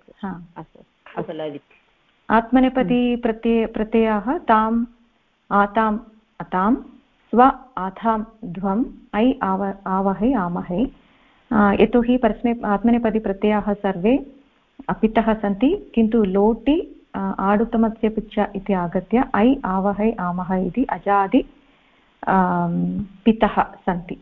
आत्मनेपदी प्रत्ययाः ताम् आताम् अतां स्व आथां ध्वम् ऐ आवहै आमहै। यतोहि परस्मै आत्मनेपदी प्रत्ययाः सर्वे अपितः सन्ति, किन्तु लोटि आडुत्तमस्य पिच्च इति आगत्य ऐ आवहै आमहै इति अजादि पितः सन्ति।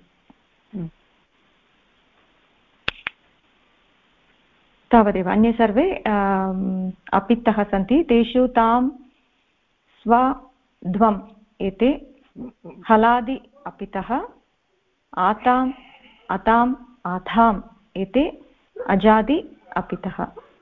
तावदेव। अन्ये सर्वे अपितः सन्ति। तेषु तां स्वध्वम् एते हलादि अपितः। आताम् अताम् आथाम् एते अजादि अपितः।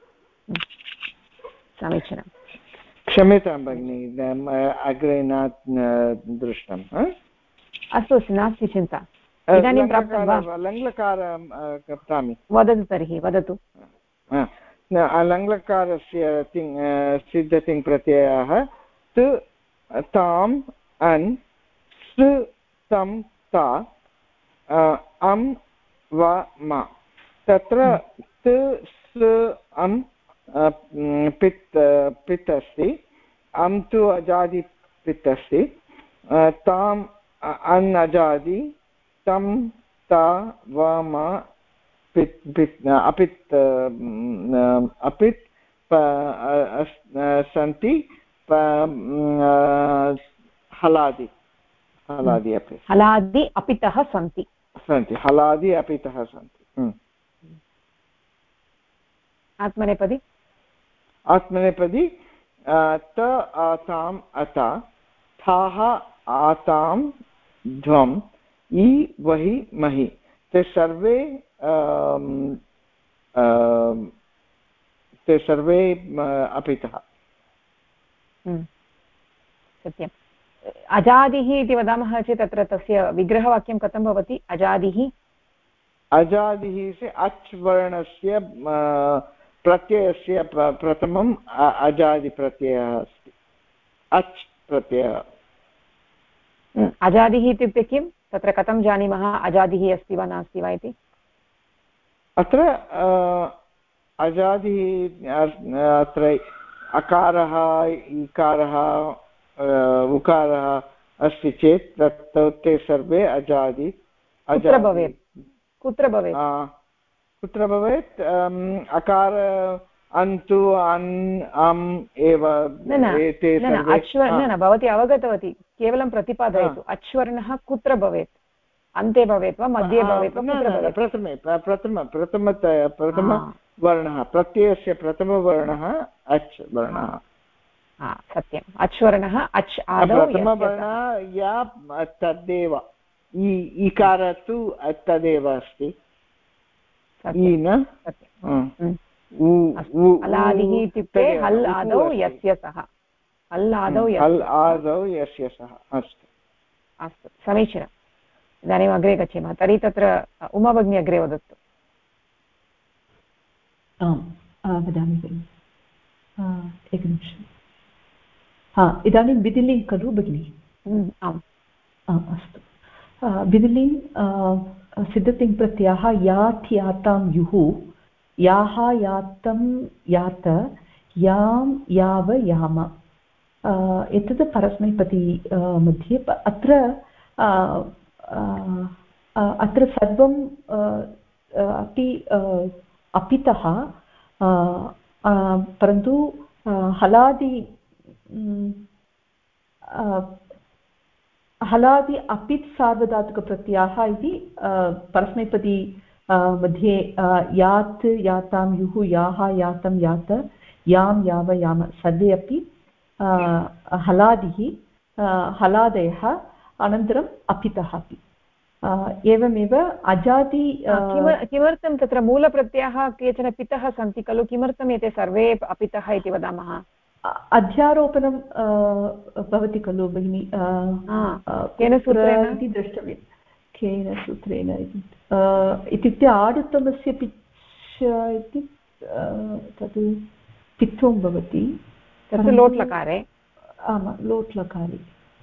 समीचीनं। क्षम्यतां भगिनि, अग्रे न दृष्टम्। अस्तु, नास्ति चिन्ता। इदानीं प्राप्तं वा? लङ्लकारं पठामि। वदतु तर्हि, वदतु। अलङ्लकारस्य सिद्धतिङ् प्रत्ययः तु ताम् अन् सृ तं ता अं वा मा तत्र तु सृ अं पित् अस्ति अं तु अजादि पित् अस्ति ताम् अन् अजादि तं ता वा मा अपित् सन्ति हलादि अपि हलादि अपितः सन्ति हलादि अपितः सन्ति आत्मनेपदी त आताम् अता थाः आतां ध्वम् ई वहि महि ते सर्वे अपितः सत्यम् अजादिः इति वदामः चेत् तत्र तस्य विग्रहवाक्यं कथं भवति अजादिः से अच् वर्णस्य प्रत्ययस्य प्रथमम् अजादिप्रत्ययः अस्ति अच् प्रत्ययः अजादिः इत्युक्ते किं तत्र कथं जानीमः अजादिः अस्ति वा नास्ति वा इति अत्र अजादिः अत्र अकारः इकारः उकारः अस्ति चेत् ते सर्वे अजादि कुत्र भवेत् अकार अन्तु अन् अम् एव न भवती अवगतवती केवलं प्रतिपादयतु अच्वर्णः कुत्र भवेत् अन्ते भवेत् वा मध्ये भवेत् वा प्रथमवर्णः प्रत्ययस्य प्रथमवर्णः अच् वर्णः सत्यम् अच्वर्णः अच् आदौ प्रथमवर्णः या तदेव ईकार तु तदेव अस्ति हलादिः इत्युक्ते हल् आदौ यस्य सः हल् आदौ यस्य सः अस्तु समीचीनम् इदानीम् अग्रे गच्छामः तर्हि तत्र उमा भगिनी अग्रे वदतु आम् वदामि भगिनि एकनिमिषम् इदानीं विधिलिङ्ग् खलु भगिनि आम् अस्तु विधिलिङ्ग् सिद्धतिङ् प्रत्ययः यात् यातां युः याः यातं यात यां याव याम एतत् परस्मैपदी मध्ये अत्र सर्वं अपि अपितः परन्तु हलादि अपित् सार्वधातुकप्रत्ययाः इति परस्मैपदी मध्ये यात् यातां युः याः यातं यात यां याव याम सर्वे अपि हलादिः हलादयः अनन्तरम् अपितः अपि एवमेव अजादि किमर्थं तत्र मूलप्रत्ययाः केचन पितः सन्ति खलु किमर्थम् एते सर्वे अपितः इति वदामः अध्यारोपणं भवति खलु भगिनि केन सूत्रेण इति द्रष्टव्यं केन सूत्रेण इत्युक्ते आडुत्तमस्य पिच् इति तद् पित्वं भवति तत् लोट्लकारे आमां लोट्लकारे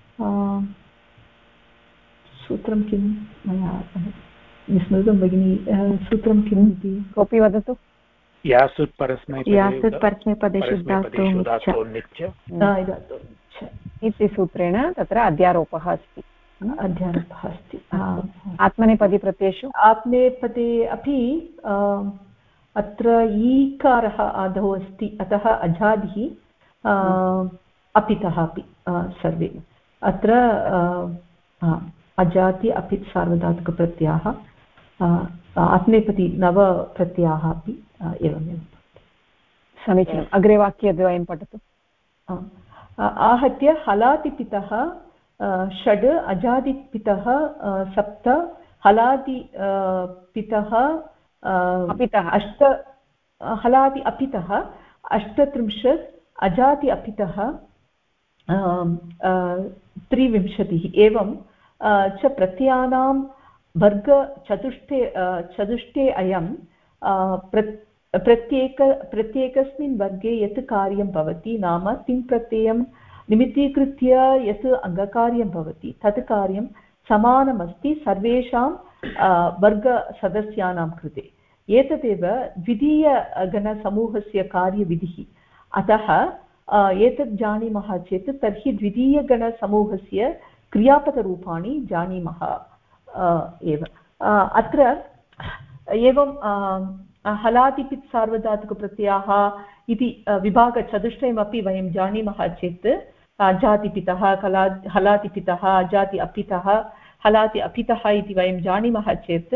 सूत्रं किं मया विस्मृतं भगिनि सूत्रं किम् इति कोऽपि वदतु यासुत् परस्मैपदेषु इति सूत्रेण तत्र अध्यारोपः अस्ति आत्मनेपदी प्रत्ययेषु आत्मनेपदे अपि अत्र ईकारः आदौ अस्ति अतः अजादिः अपितः अपि सर्वे अत्र अजाति अपित् सार्वधातुकप्रत्ययाः आत्मनेपदी नवप्रत्ययाः अपि एवमेव समीचीनम् अग्रे वाक्यद्वयं पठतु आहत्य हलादिपितः षड् अजादिपितः सप्त हलादि पितः अष्ट हलादि अपितः 38 अजादि अपितः 23 एवं च प्रत्ययानां वर्गचतुष्टे अयं प्रत्येकस्मिन् वर्गे यत् कार्यं भवति नाम तिङ् प्रत्ययं निमित्तीकृत्य यत् अङ्गकार्यं भवति तत् कार्यं समानमस्ति सर्वेषां वर्गसदस्यानां कृते। एतदेव द्वितीयगणसमूहस्य कार्यविधिः। अतः एतत् जानीमः चेत् तर्हि द्वितीयगणसमूहस्य क्रियापदरूपाणि जानीमः एव। अत्र एवं हलादिपित् सार्वधातुकप्रत्ययाः इति विभागचतुष्टयमपि वयं जानीमः चेत् अजातिपितः हलादिपितः अजाति अपितः हलाति अपितः इति वयं जानीमः चेत्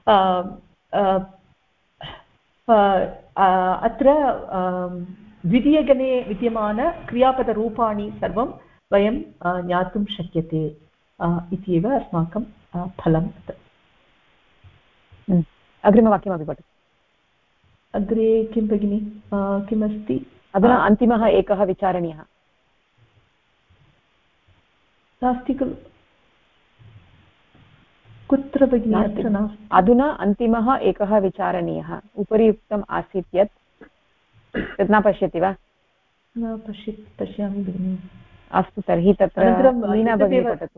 अत्र द्वितीयगणे विद्यमानक्रियापदरूपाणि सर्वं वयं ज्ञातुं शक्यते इत्येव अस्माकं फलम्। अग्रिमवाक्यमपि पठतु। अग्रे किं भगिनि किमस्ति? अधुना अन्तिमः एकः विचारणीयः नास्ति खलु? कुत्र भगिनि? अत्र नास्ति। अधुना अन्तिमः एकः विचारणीयः। उपरि उक्तम् आसीत् यत् तत् न पश्यति वा? न पश्यामि भगिनि। अस्तु तर्हि तत्र मीना भगिनी पठतु।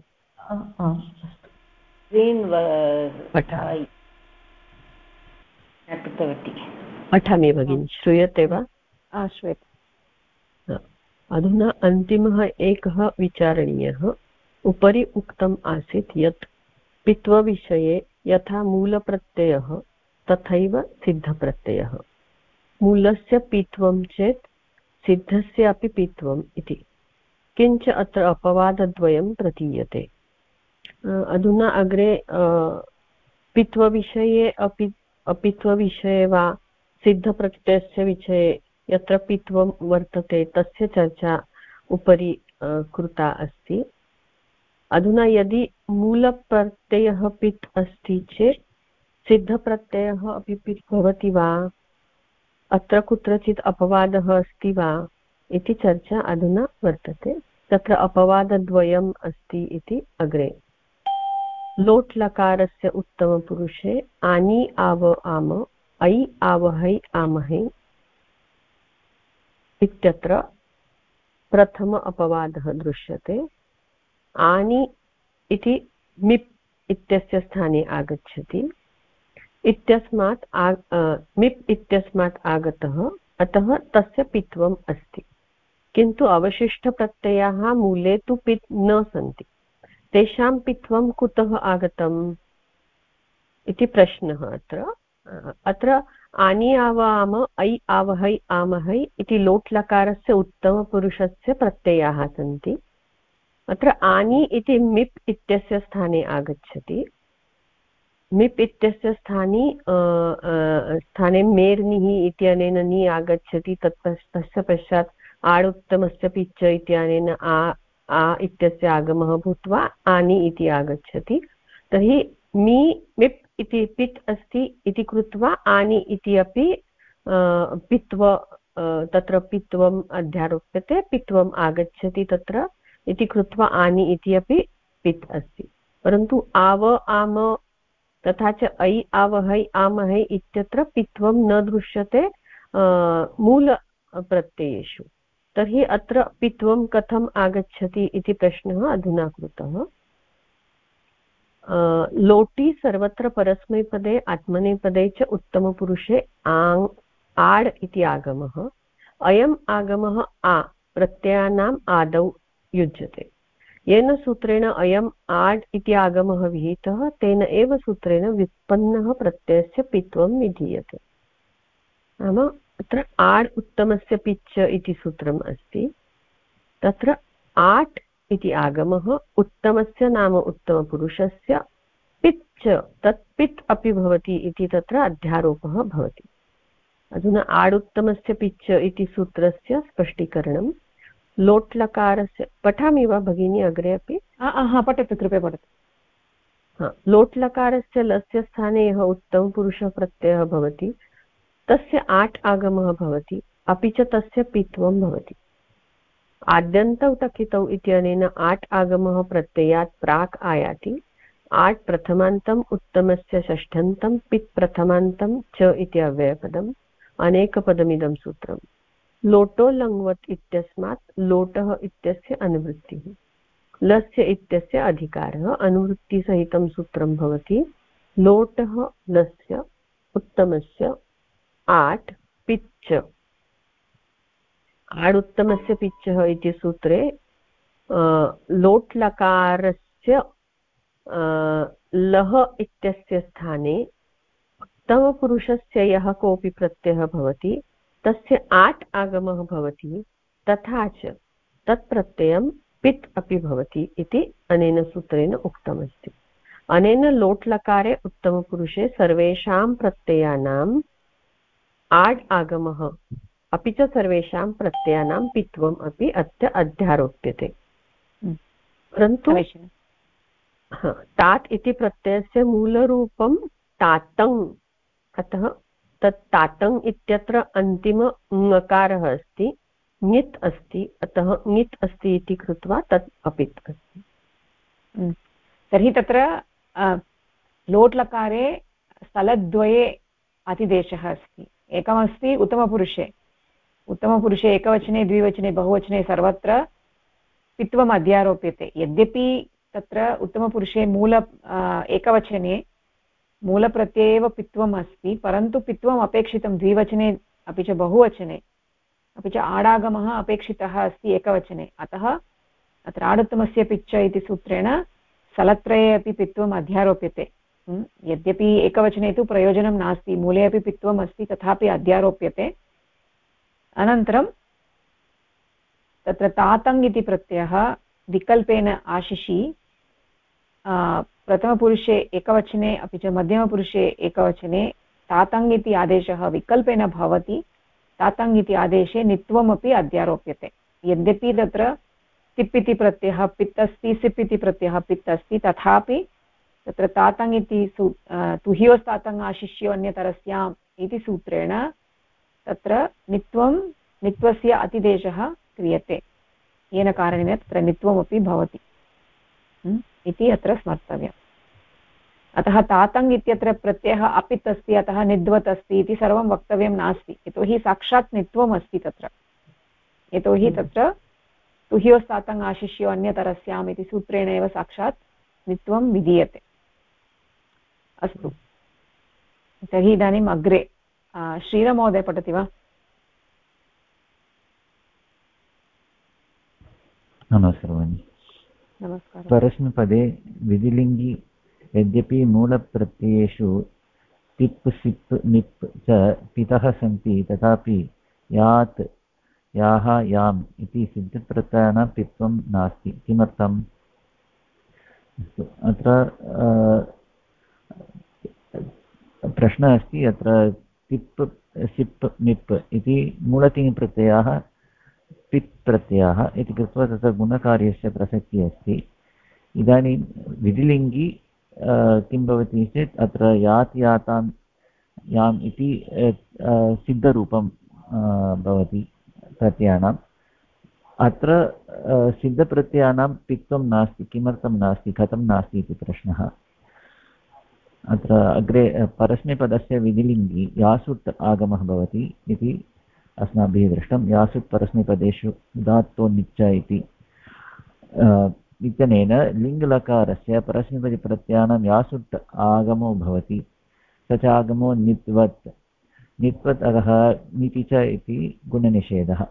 पठामि भगिनि, श्रूयते वा? श्रूयते। अधुना अन्तिमः एकः विचारणीयः। उपरि उक्तम् आसीत् यत् पित्वविषये यथा मूलप्रत्ययः तथैव सिद्धप्रत्ययः। मूलस्य पित्वं चेत् सिद्धस्य अपि पित्वम् इति। किञ्च अत्र अपवादद्वयं प्रतीयते। अधुना अग्रे पित्वविषये अपित्वविषये वा सिद्धप्रत्ययस्य विषये यत्र पित्वं वर्तते तस्य चर्चा उपरि कृता अस्ति। अधुना यदि मूलप्रत्ययः पित् अस्ति चेत् सिद्धप्रत्ययः अपि पित् भवति वा, अत्र कुत्रचित् अपवादः अस्ति वा इति चर्चा अधुना वर्तते। तत्र अपवादद्वयम् अस्ति इति अग्रे। लोट् लकारस्य उत्तमपुरुषे आनि आव आम ऐ आवहै आमहै इत्यत्र प्रथम अपवादः दृश्यते। आनि इति मिप् इत्यस्य स्थाने आगच्छति। इत्यस्मात् मिप् इत्यस्मात् आगतः, अतः तस्य पित्वम् अस्ति। किन्तु अवशिष्टप्रत्ययाः मूले तु पित् न सन्ति। तेषां पित्वं कुतः आगतम् इति प्रश्नः अत्र आनि आव आम ऐ आवहै आमहै इति लोट् लकारस्य उत्तमपुरुषस्य प्रत्ययाः सन्ति। अत्र आनि इति मिप् इत्यस्य स्थाने आगच्छति। मिप् इत्यस्य स्थाने मेर्निः इत्यनेन नि आगच्छति। तस्य पश्चात् आडुत्तमस्य पिच्च इत्यनेन आ इत्यस्य आगमः भूत्वा आनि इति आगच्छति। तर्हि मिप् इति पित् अस्ति इति कृत्वा आनि इति अपि पित्व तत्र पित्वम् अध्यारोप्यते, पित्वम् आगच्छति तत्र इति कृत्वा आनि इति अपि पित् अस्ति। परन्तु आव आम तथा च ऐ आवहै आमहै इत्यत्र पित्वं न दृश्यते मूलप्रत्ययेषु। तर्हि अत्र पित्वं कथम् आगच्छति इति प्रश्नः अधुना कृतः। लोटि सर्वत्र परस्मैपदे आत्मनेपदे च उत्तमपुरुषे आड् इति आगमः। अयम् आगमः आ प्रत्ययानाम् आदौ युज्यते। येन सूत्रेण अयम् आड् इति आगमः विहितः तेन एव सूत्रेण व्युत्पन्नः प्रत्ययस्य पित्वं विधीयते। नाम अत्र आड् उत्तमस्य पिच्च इति सूत्रम् अस्ति। तत्र आट् इति आगमः उत्तमस्य नाम उत्तमपुरुषस्य पिच्च तत् पित् अपि भवति इति तत्र अध्यारोपः भवति। अधुना आडुत्तमस्य पिच्च इति सूत्रस्य स्पष्टीकरणं लोट् लकारस्य पठामि वा भगिनी अग्रे अपि? पठतु, कृपया पठतु। लोट् लकारस्य लस्य स्थाने यः उत्तमपुरुषः प्रत्ययः भवति तस्य आट् आगमः भवति, अपि च तस्य पित्वं भवति। आद्यन्तौ टकितौ इत्यनेन आट् आगमः प्रत्ययात् प्राक् आयाति। आट् प्रथमान्तम् उत्तमस्य षष्ठन्तं पित् प्रथमान्तं च इति अव्ययपदम्। अनेकपदमिदं सूत्रं लोटो लङ्वत् इत्यस्मात् लोटः इत्यस्य अनुवृत्तिः लस्य इत्यस्य अधिकारः अनुवृत्तिसहितं सूत्रं भवति लोटः लस्य उत्तमस्य आट् पिच्च आड् उत्तमस्य पिच्चः इति सूत्रे लोट् लकारस्य लः इत्यस्य स्थाने उत्तमपुरुषस्य यः कोऽपि प्रत्ययः भवति तस्य आट् आगमः भवति तथा च तत् प्रत्ययं पित् अपि भवति इति अनेन सूत्रेण उक्तमस्ति अनेन लोट् लकारे उत्तमपुरुषे सर्वेषां प्रत्ययानाम् आड् आगमः अपि च सर्वेषां प्रत्ययानां पित्वम् अपि अत्र अध्यारोप्यते परन्तु तात् इति प्रत्ययस्य मूलरूपं तातङ् अतः तत् तातङ् इत्यत्र अन्तिम ङकारः अस्ति ङित् अस्ति अतः ङित् अस्ति इति कृत्वा तत् अपित् अस्ति तर्हि तत्र लोट् लकारे स्थलद्वये अतिदेशः अस्ति एकमस्ति उत्तमपुरुषे एकवचने द्विवचने बहुवचने सर्वत्र पित्वम् अध्यारोप्यते यद्यपि तत्र उत्तमपुरुषे एकवचने मूलप्रत्यये एव पित्वम् अस्ति परन्तु पित्वम् अपेक्षितं द्विवचने अपि च बहुवचने अपि च आडागमः अपेक्षितः अस्ति एकवचने अतः अत्र आडुत्तमस्य पिच्च इति सूत्रेण स्थलत्रये अपि पित्वम् अध्यारोप्यते यद्यपि एकवचने तु प्रयोजनं नास्ति मूले अपि पित्वम् अस्ति तथापि अध्यारोप्यते अनन्तरं तत्र तातङ् इति प्रत्ययः विकल्पेन आशिषि प्रथमपुरुषे एकवचने अपि च मध्यमपुरुषे एकवचने तातङ् इति आदेशः विकल्पेन भवति तातङ् इति आदेशे नित्वमपि अध्यारोप्यते यद्यपि तत्र तिप् इति प्रत्ययः पित् अस्ति सिप् इति प्रत्ययः पित् अस्ति तथापि तत्र तातङ् इति तुह्योस्तातङ् आशिष्यो अन्यतरस्याम् इति सूत्रेण तत्र नित्वस्य अतिदेशः क्रियते येन कारणेन तत्र नित्वमपि भवति इति अत्र स्मर्तव्यम् अतः तातङ् इत्यत्र प्रत्ययः अपित् अस्ति अतः निद्वत् अस्ति इति सर्वं वक्तव्यं नास्ति यतोहि साक्षात् नित्वम् अस्ति तत्र यतोहि तत्र तुह्योस्तातङ् आशिष्यो अन्यतरस्याम् इति सूत्रेण एव साक्षात् नित्वं विधीयते अस्तु तर्हि इदानीम् अग्रे श्रीराममहोदय पठति वा नमस्कारः परस्मैपदे विधिलिङ्गि यद्यपि मूलप्रत्ययेषु तिप् सिप् निप् च पितः सन्ति तथापि यात् याः याम् इति सिद्धप्रत्ययानां पित्वं नास्ति किमर्थम् अत्र प्रश्नः अस्ति अत्र तिप् सिप् निप् इति मूलतिङ्प्रत्ययाः पित् प्रत्ययः इति कृत्वा तत्र गुणकार्यस्य प्रसक्तिः अस्ति इदानीं विधिलिङ्गि किं भवति चेत् अत्र यात् यातां याम् इति सिद्धरूपं भवति प्रत्ययानाम् अत्र सिद्धप्रत्ययानां पित्वं नास्ति किमर्थं नास्ति कथं नास्ति इति प्रश्नः अत्र अग्रे परस्मैपदस्य विधिलिङ्गि यासुट् आगमः भवति इति अस्माभिः दृष्टं यासुट् परस्मैपदेषु उदात्तो निच्च इति इत्यनेन लिङ्गलकारस्य परस्मैपदप्रत्ययानां यासुट् आगमो भवति स च आगमो नित्वत् अतः निति च इति गुणनिषेधः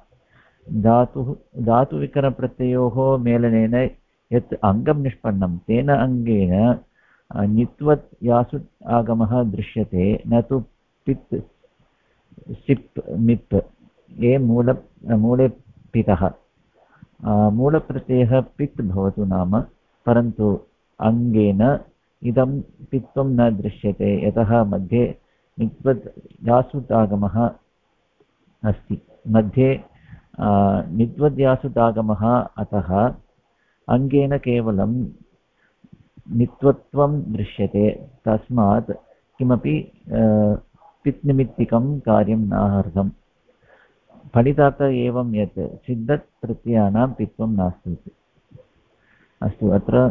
धातुविकरणप्रत्ययोः मेलनेन यत् अङ्गं निष्पन्नं तेन अङ्गेन नित्वत् यासुट् आगमः दृश्यते न तु पित् सिप् मिप् ये मूले पितः मूलप्रत्ययः पित् भवतु नाम परन्तु अङ्गेन इदं पित्वं न दृश्यते यतः मध्ये नित्वत् यासुट् आगमः अस्ति मध्ये नित्वद्यासुट् आगमः अतः अङ्गेन केवलं नित्वत्वं दृश्यते तस्मात् किमपि पित्निमित्तिकं कार्यं नार्थं फलितार्थ एवं यत् सिद्धप्रत्ययानां पित्वं नास्ति अस्तु अत्र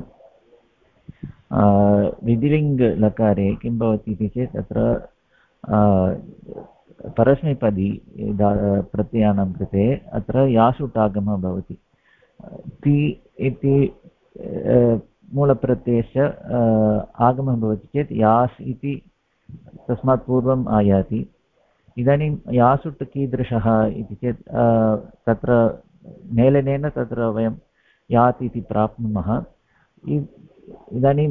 विधिलिङ्ग् लकारे किं भवति इति चेत् अत्र परस्मैपदी प्रत्ययानां कृते अत्र यासुटागमः भवति। ति इति मूलप्रत्ययस्य आगमः भवति चेत् यास् इति तस्मात् पूर्वम् आयाति। इदानीं यासुट् कीदृशः इति चेत् तत्र मेलनेन तत्र वयं यात् इति प्राप्नुमः। इदानीं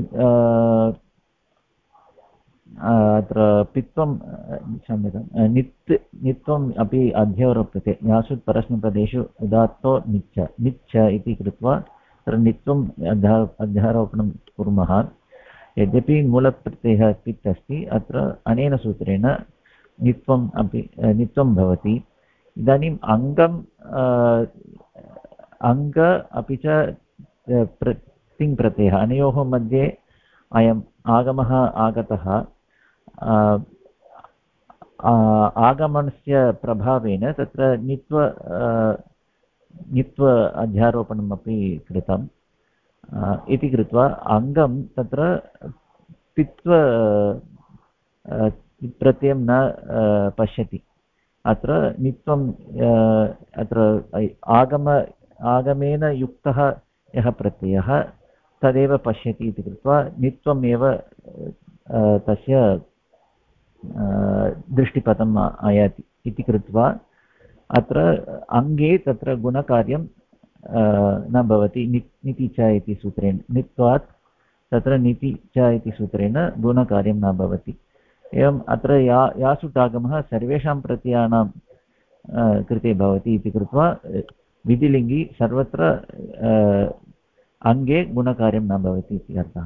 अत्र पित्वं क्षम्यतां नित्वम् अपि अध्यारोप्यते। यासुट् परस्मैपदेषु उदात्तो निच्च इति कृत्वा तत्र नित्वम् अध्यारोपणं कुर्मः। यद्यपि मूलप्रत्ययः पित् अस्ति, अत्र अनेन सूत्रेण नित्वं भवति। इदानीम् अङ्ग अपि च तिङ् प्रत्ययः, अनयोः मध्ये अयम् आगमः आगतः। आगमनस्य प्रभावेन तत्र नित्व अध्यारोपणम् अपि कृतम् इति कृत्वा अङ्गं तत्र पित्व प्रत्ययं न पश्यति। अत्र नित्वम् अत्र आगमेन युक्तः यः प्रत्ययः तदेव पश्यति इति कृत्वा नित्वमेव तस्य दृष्टिपथम् आयाति इति कृत्वा अत्र अङ्गे तत्र गुणकार्यं न भवति। निति च इति सूत्रेण नित्वात् तत्र निति च इति सूत्रेण गुणकार्यं न भवति। एवम् अत्र यासुटागमः सर्वेषां प्रत्ययानां कृते भवति इति कृत्वा विधिलिङ्गि सर्वत्र अङ्गे गुणकार्यं न भवति इति अर्थः।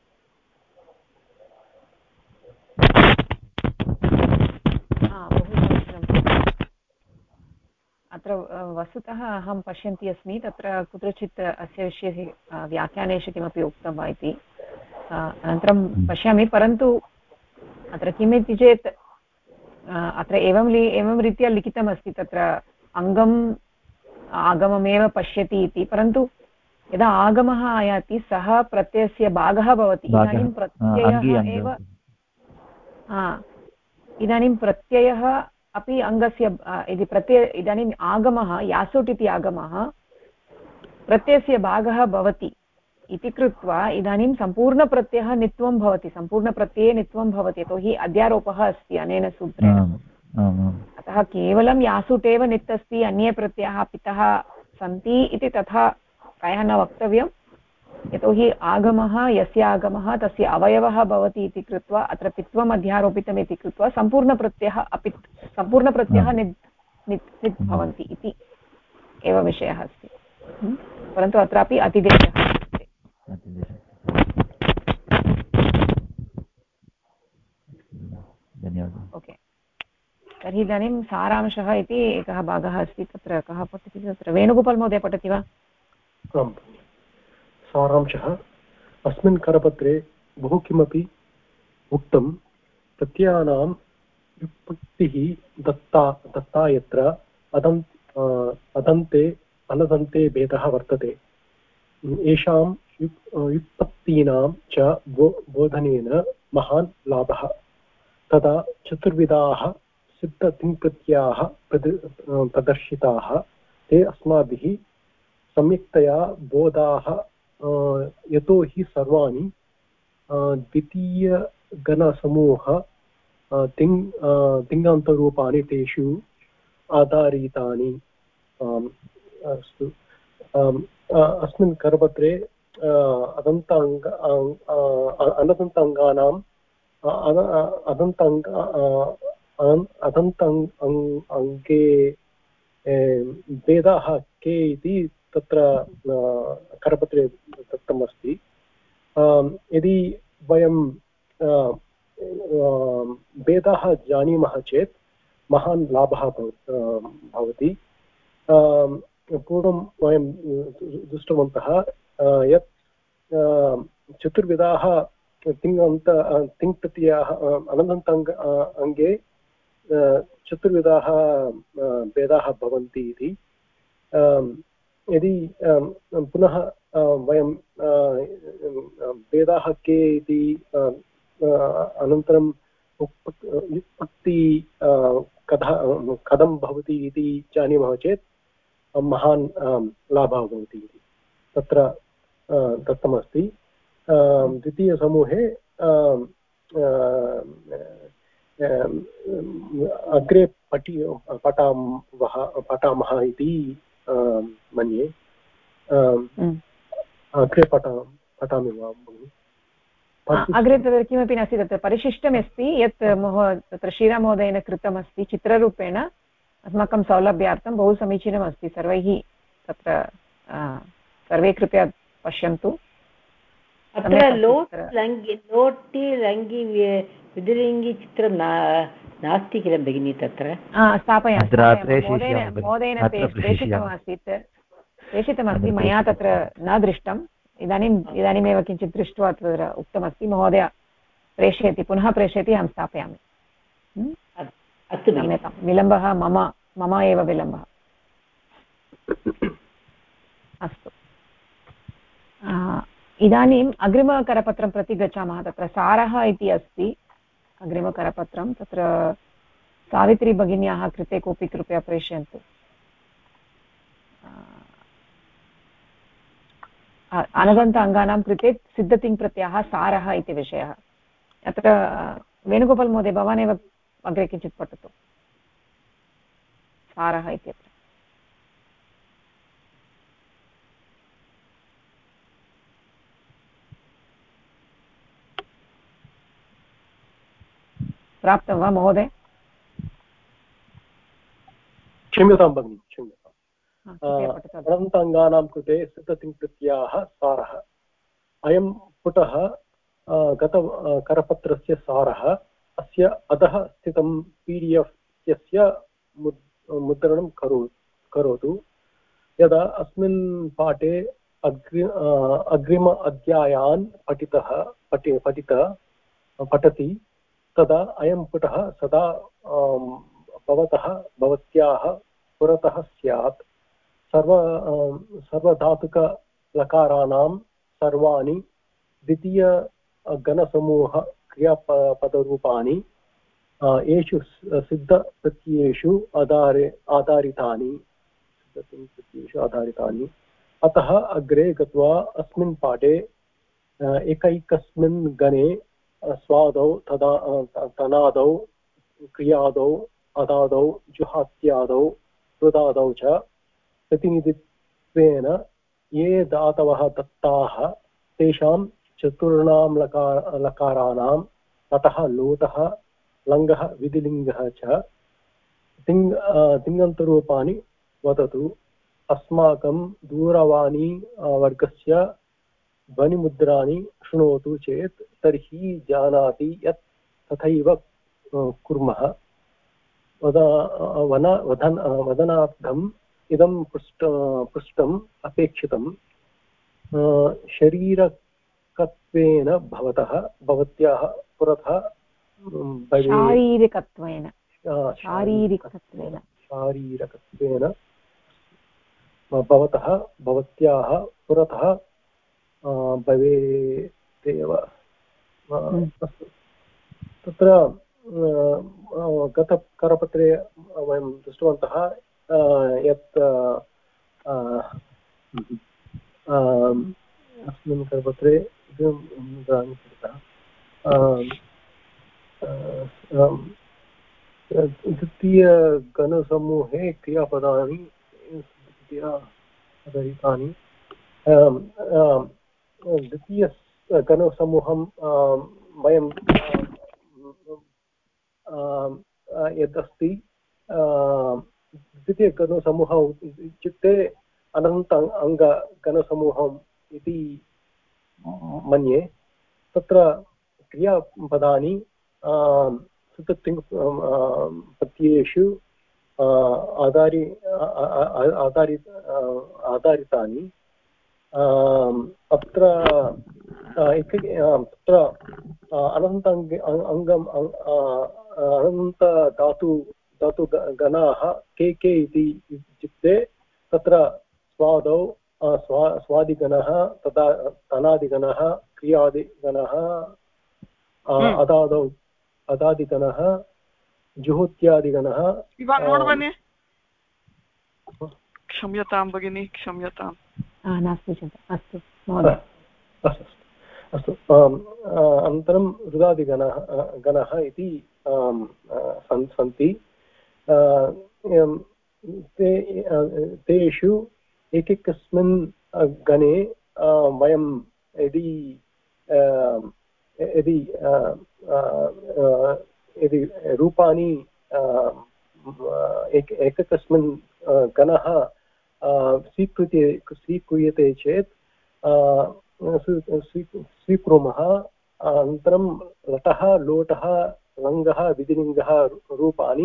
अत्र वस्तुतः अहं पश्यन्ती अस्मि, तत्र कुत्रचित् अस्य विषये व्याख्यानेषु किमपि उक्तं वा इति अनन्तरं पश्यामि। परन्तु अत्र किमिति चेत् अत्र एवं रीत्या लिखितमस्ति, तत्र अङ्गम् आगममेव पश्यति इति। परन्तु यदा आगमः आयाति सः प्रत्ययस्य भागः भवति। इदानीं प्रत्ययः एव इदानीं प्रत्ययः अपि अङ्गस्य यदि इदानीम् आगमः यासुट् इति आगमः प्रत्ययस्य भागः भवति इति कृत्वा इदानीं सम्पूर्णप्रत्ययः नित्वं भवति, सम्पूर्णप्रत्यये नित्वं भवति, यतोहि अध्यारोपः अस्ति अनेन सूत्रेण। अतः केवलं यासुट् एव नित् अस्ति, अन्ये प्रत्ययाः पितः सन्ति इति तथा प्रायः न वक्तव्यं, यतोहि आगमः यस्य आगमः तस्य अवयवः भवति इति कृत्वा अत्र पित्वम् अध्यारोपितम् इति कृत्वा सम्पूर्णप्रत्ययः नित् भवन्ति इति एव विषयः अस्ति। परन्तु अत्रापि अतिदेशः। धन्यवादः। ओके, तर्हि इदानीं सारांशः इति एकः भागः अस्ति, तत्र कः पठति? तत्र वेणुगोपाल् महोदय पठति वा? आम्, सारांशः। अस्मिन् करपत्रे बहु किमपि उक्तं। प्रत्ययानां व्युत्पत्तिः दत्ता यत्र अदन्ते अनदन्ते भेदः वर्तते। येषां व्युत्पत्तीनां च बोधनेन महान् लाभः। तदा चतुर्विधाः सिद्धतिङ्प्रत्ययाः प्रदर्शिताः। ते अस्माभिः सम्यक्तया बोधाः, यतो हि सर्वाणि द्वितीयगणसमूह तिङान्तरूपाणि तेषु आधारितानि। अस्तु, अस्मिन् करपत्रे अनदन्ताङ्गानां अदन्ताङ्गे भेदाः के इति तत्र करपत्रे दत्तम् अस्ति। यदि वयं भेदाः जानीमः चेत् महान् लाभः भवति। पूर्वं वयं दृष्टवन्तः यत् चतुर्विधाः तिङ्प्रत्ययाः अनदन्ताङ्ग अङ्गे चतुर्विधाः भेदाः भवन्ति इति। यदि पुनः वयं भेदाः के इति अनन्तरं व्युत्पत्ति कथं भवति इति जानीमः चेत् महान् लाभः भवति इति तत्र दत्तमस्ति। द्वितीयसमूहे अग्रे पठामः इति मन्ये। अग्रे पठामि वा भगिनि? अग्रे तत्र किमपि नास्ति, तत्र परिशिष्टमस्ति यत् तत्र श्रीराममहोदयेन कृतमस्ति चित्ररूपेण अस्माकं सौलभ्यार्थं बहु समीचीनमस्ति। सर्वैः तत्र सर्वे कृपया पश्यन्तु। अत्र लोटि लङ्गि विधिलिङ्गि चित्रं नास्ति किल भगिनि? तत्र स्थापयामि। महोदयेन प्रेषितमस्ति, मया तत्र न दृष्टम्। इदानीमेव किञ्चित् दृष्ट्वा तत्र उक्तमस्ति। महोदय प्रेषयति, पुनः प्रेषयति, अहं स्थापयामि। अस्तु, क्षम्यतां, विलम्बः मम एव विलम्बः। अस्तु, इदानीम् अग्रिमकरपत्रं प्रति गच्छामः। तत्र सारः इति अस्ति अग्रिमकरपत्रं। तत्र सावित्री भगिन्याः कृते कोऽपि कृपया प्रेषयन्तु। अनगन्त अङ्गानां कृते सिद्धतिङ्प्रत्ययः सारः इति विषयः। अत्र वेणुगोपाल् महोदय, भवान् एव अग्रे किञ्चित् पठतु। सारः इत्यत्र प्राप्तं वा महोदय? क्षम्यतां भगिनि, क्षम्यताम्। अनन्ताङ्गानां कृते सिद्धतिङ्प्रत्ययाः सारः। अयं पुटः गतकरपत्रस्य सारः। अस्य अधः स्थितं PDF इत्यस्य मुद्रणं करोतु। यदा अस्मिन् पाठे अग्रिम अध्यायान् पठति तदा अयं पुटः सदा भवत्याः पुरतः स्यात्। सर्वधातुकलकाराणां सर्वाणि द्वितीयगणसमूह क्रियापदरूपाणि येषु सिद्धप्रत्ययेषु आधारितानि। अतः अग्रे गत्वा अस्मिन् पाठे एकैकस्मिन् गणे स्वादौ तनादौ क्रियादौ अदादौ जुहात्यादौ रुदादौ च प्रतिनिधित्वेन ये धातवः दत्ताः तेषां चतुर्णां लकाराणां ततः लोटः लङ्गः विधिलिङ्गः च तिङन्तरूपाणि वदतु। अस्माकं दूरवाणी वर्गस्य ध्वनिमुद्राणि शृणोतु चेत् तर्हि जानाति यत् तथैव कुर्मः। वदनार्थम् इदं पृष्ठम् अपेक्षितं। शरीरकत्वेन भवत्याः पुरतः शारीरिकत्वेन भवत्याः पुरतः भवेदेव। तत्र गतकरपत्रे वयं दृष्टवन्तः यत् अस्मिन् करपत्रे द्वितीयगणसमूहे क्रियापदानि आधारितानि। द्वितीयगणसमूहं वयं यदस्ति द्वितीयगणसमूहः इत्युक्ते अनन्त अङ्गगणसमूहम् इति मन्ये। तत्र क्रियापदानि प्रत्ययेषु आधारितानि। अत्र तत्र अनन्तधातुगणाः के इति इत्युक्ते तत्र स्वादौ स्वादिगणः तथा तनादिगणः क्रियादिगणः अदादिगणः जुहोत्यादिगणः क्षम्यतां भगिनी क्षम्यताम् नास्ति चिन्ता अस्तु महोदय अस्तु अनन्तरं रुदादिगणः गणः इति सन्ति तेषु एकैकस्मिन् गणे वयं यदि रूपाणि एकैकस्मिन् गणः स्वीक्रियते चेत् स्वीकुर्मः अनन्तरं लटः लोटः रङ्गः विधिलिङ्गः रूपाणि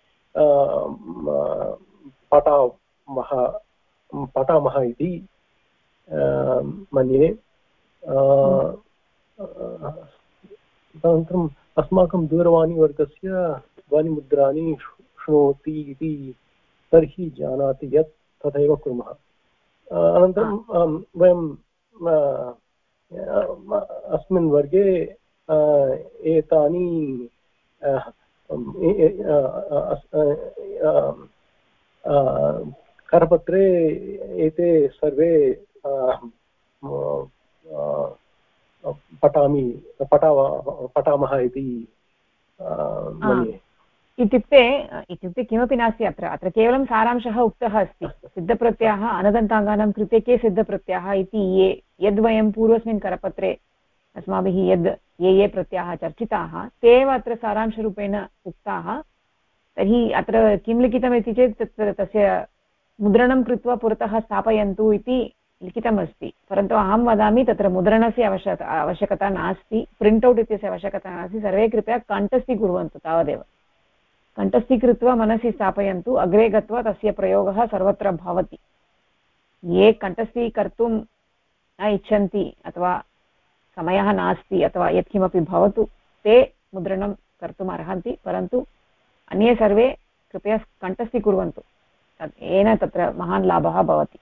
पठामः इति मन्ये अनन्तरम् अस्माकं दूरवाणीवर्गस्य ध्वनिमुद्राणि शृणोति इति तर्हि जानाति यत् तथैव कुर्मः अनन्तरं वयं अस्मिन् वर्गे एतानि करपत्रे एते सर्वे पठामः इति मन्ये इत्युक्ते किमपि नास्ति अत्र केवलं सारांशः उक्तः अस्ति सिद्धप्रत्ययाः अनदन्ताङ्गानां कृते के सिद्धप्रत्ययाः इति यद्वयं पूर्वस्मिन् करपत्रे अस्माभिः ये प्रत्ययाः चर्चिताः ते एव अत्र सारांशरूपेण उक्ताः तर्हि अत्र किं लिखितमिति चेत् तस्य मुद्रणं कृत्वा पुरतः स्थापयन्तु इति लिखितमस्ति परन्तु अहं वदामि तत्र मुद्रणस्य आवश्यकता नास्ति प्रिण्ट्औट् इत्यस्य आवश्यकता नास्ति सर्वे कृपया कण्ठस्थीकुर्वन्तु तावदेव कण्ठस्थीकृत्वा मनसि स्थापयन्तु अग्रे गत्वा तस्य प्रयोगः सर्वत्र भवति ये कण्ठस्थीकर्तुं न इच्छन्ति अथवा समयः नास्ति अथवा यत्किमपि भवतु ते मुद्रणं कर्तुम् अर्हन्ति परन्तु अन्ये सर्वे कृपया कण्ठस्थीकुर्वन्तु येन तत्र महान् लाभः भवति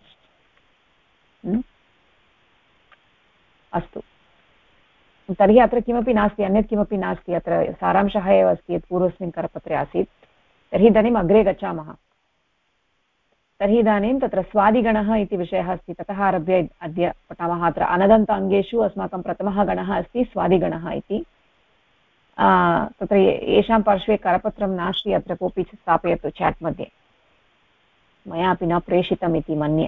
अस्तु तर्हि अत्र किमपि नास्ति अन्यत् किमपि नास्ति अत्र सारांशः एव अस्ति यत् पूर्वस्मिन् करपत्रे आसीत् तर्हि इदानीम् अग्रे गच्छामः तर्हि इदानीं तत्र स्वादिगणः इति विषयः अस्ति ततः आरभ्य अद्य पठामः अत्र अनदन्ताङ्गेषु अस्माकं प्रथमः गणः अस्ति स्वादिगणः इति तत्र येषां पार्श्वे करपत्रं नास्ति अत्र कोऽपि स्थापयतु चाट् मध्ये मयापि न प्रेषितम् इति मन्ये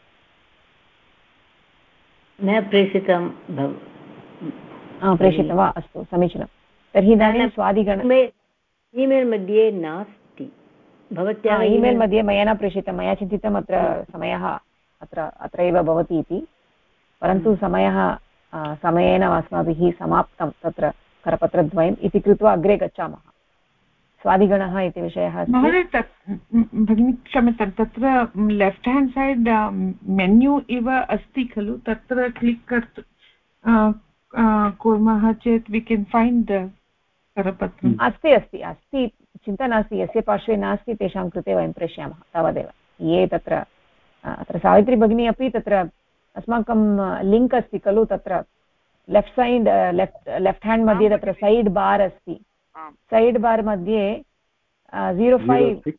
न प्रेषितं प्रेषितं वा अस्तु समीचीनं तर्हि इदानीं स्वादिगण ईमेल् मध्ये नास्ति भवत्याः ईमेल् मध्ये मया न प्रेषितं मया चिन्तितम् अत्र समयः अत्रैव भवति इति परन्तु समयेन अस्माभिः समाप्तं तत्र करपत्रद्वयम् इति कृत्वा अग्रे गच्छामः स्वादिगणः इति विषयः महोदय भगिनी क्षम्यतां तत्र लेफ्ट् हेण्ड् सैड् मेन्यू इव अस्ति खलु तत्र क्लिक् कर्तुं कुर्मः चेत् वी केन् फैण्ड् करपत्रम् अस्ति चिन्ता नास्ति यस्य पार्श्वे नास्ति तेषां कृते वयं प्रेषयामः तावदेव ये तत्र सावित्री भगिनी अपि तत्र अस्माकं लिङ्क् अस्ति खलु तत्र लेफ्ट् सैड् लेफ्ट् हेण्ड् मध्ये तत्र सैड् बार् अस्ति सैड् बार् मध्ये 05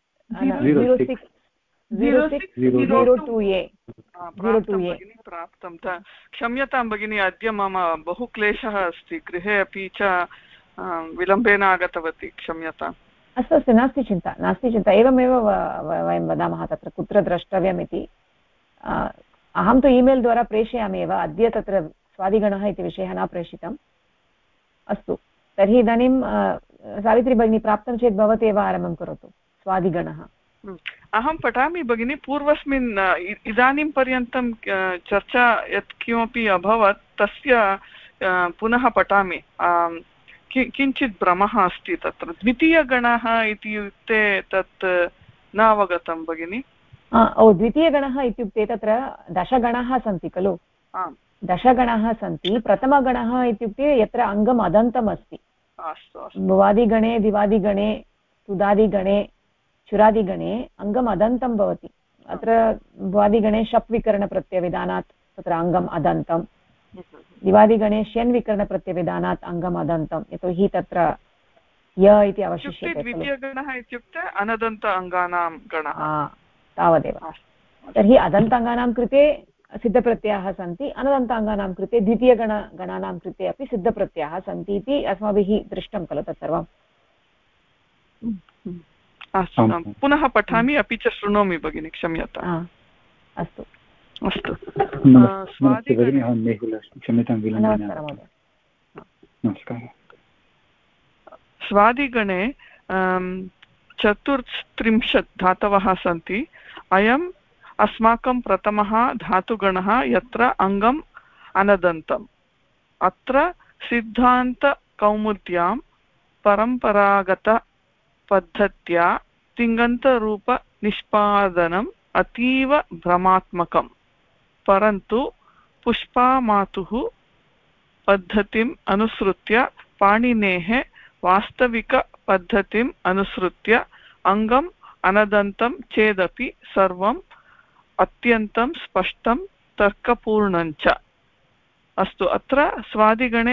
प्राप्तं क्षम्यतां भगिनी अद्य मम बहु क्लेशः अस्ति गृहे अपि च विलम्बेन आगतवती क्षम्यताम् अस्तु नास्ति चिन्ता एवमेव वयं वदामः तत्र कुत्र द्रष्टव्यम् इति अहं तु ईमेल् द्वारा प्रेषयामि एव अद्य तत्र स्वादिगणः इति विषयः न प्रेषितम् अस्तु तर्हि इदानीं सावित्री भगिनी प्राप्तं चेत् भवती एव आरम्भं करोतु स्वादिगणः अहं पठामि भगिनी पूर्वस्मिन् इदानीं पर्यन्तं चर्चा यत् किमपि अभवत् तस्य पुनः पठामि किञ्चित् भ्रमः अस्ति तत्र द्वितीयगणः इत्युक्ते तत् न अवगतं भगिनी द्वितीयगणः इत्युक्ते तत्र दशगणाः सन्ति खलु दशगणाः सन्ति प्रथमगणः इत्युक्ते यत्र अङ्गम् अदन्तम् अस्ति भुवादिगणे दिवादिगणे तुदादिगणे चुरादिगणे अङ्गम् अदन्तं भवति अत्र भुवादिगणे शप् विकरणप्रत्ययविधानात् तत्र अङ्गम् अदन्तं दिवादिगणे श्यन् विकरणप्रत्ययविधानात् अङ्गम् अदन्तं यतोहि तत्र य इति अवशिष्यते खलु। द्वितीयगणः इत्युक्ते अनदन्त अङ्गानां गणः तावदेव। तर्हि अदन्ताङ्गानां कृते सिद्धप्रत्ययाः सन्ति, अनदन्ताङ्गानां कृते द्वितीयगणानां कृते अपि सिद्धप्रत्ययाः सन्ति इति अस्माभिः दृष्टं खलु तत्सर्वम्। अस्तु, पुनः पठामि अपि च शृणोमि भगिनि, क्षम्यताम्। अस्तु अस्तु। स्वादिगणे 34 धातवः सन्ति। अयम् अस्माकं प्रथमः धातुगणः यत्र अङ्गम् अनदन्तम्। अत्र सिद्धान्तकौमुद्यां परम्परागतपद्धत्या तिङन्तरूपनिष्पादनम् अतीव भ्रमात्मकं, परन्तु पुष्पामातुः पद्धतिम् अनुसृत्य पाणिनेः वास्तविकपद्धतिम् अनुसृत्य अङ्गम् अनदन्तं चेदपि सर्वम् अत्यन्तं स्पष्टं तर्कपूर्णञ्च। अस्तु, अत्र स्वादिगणे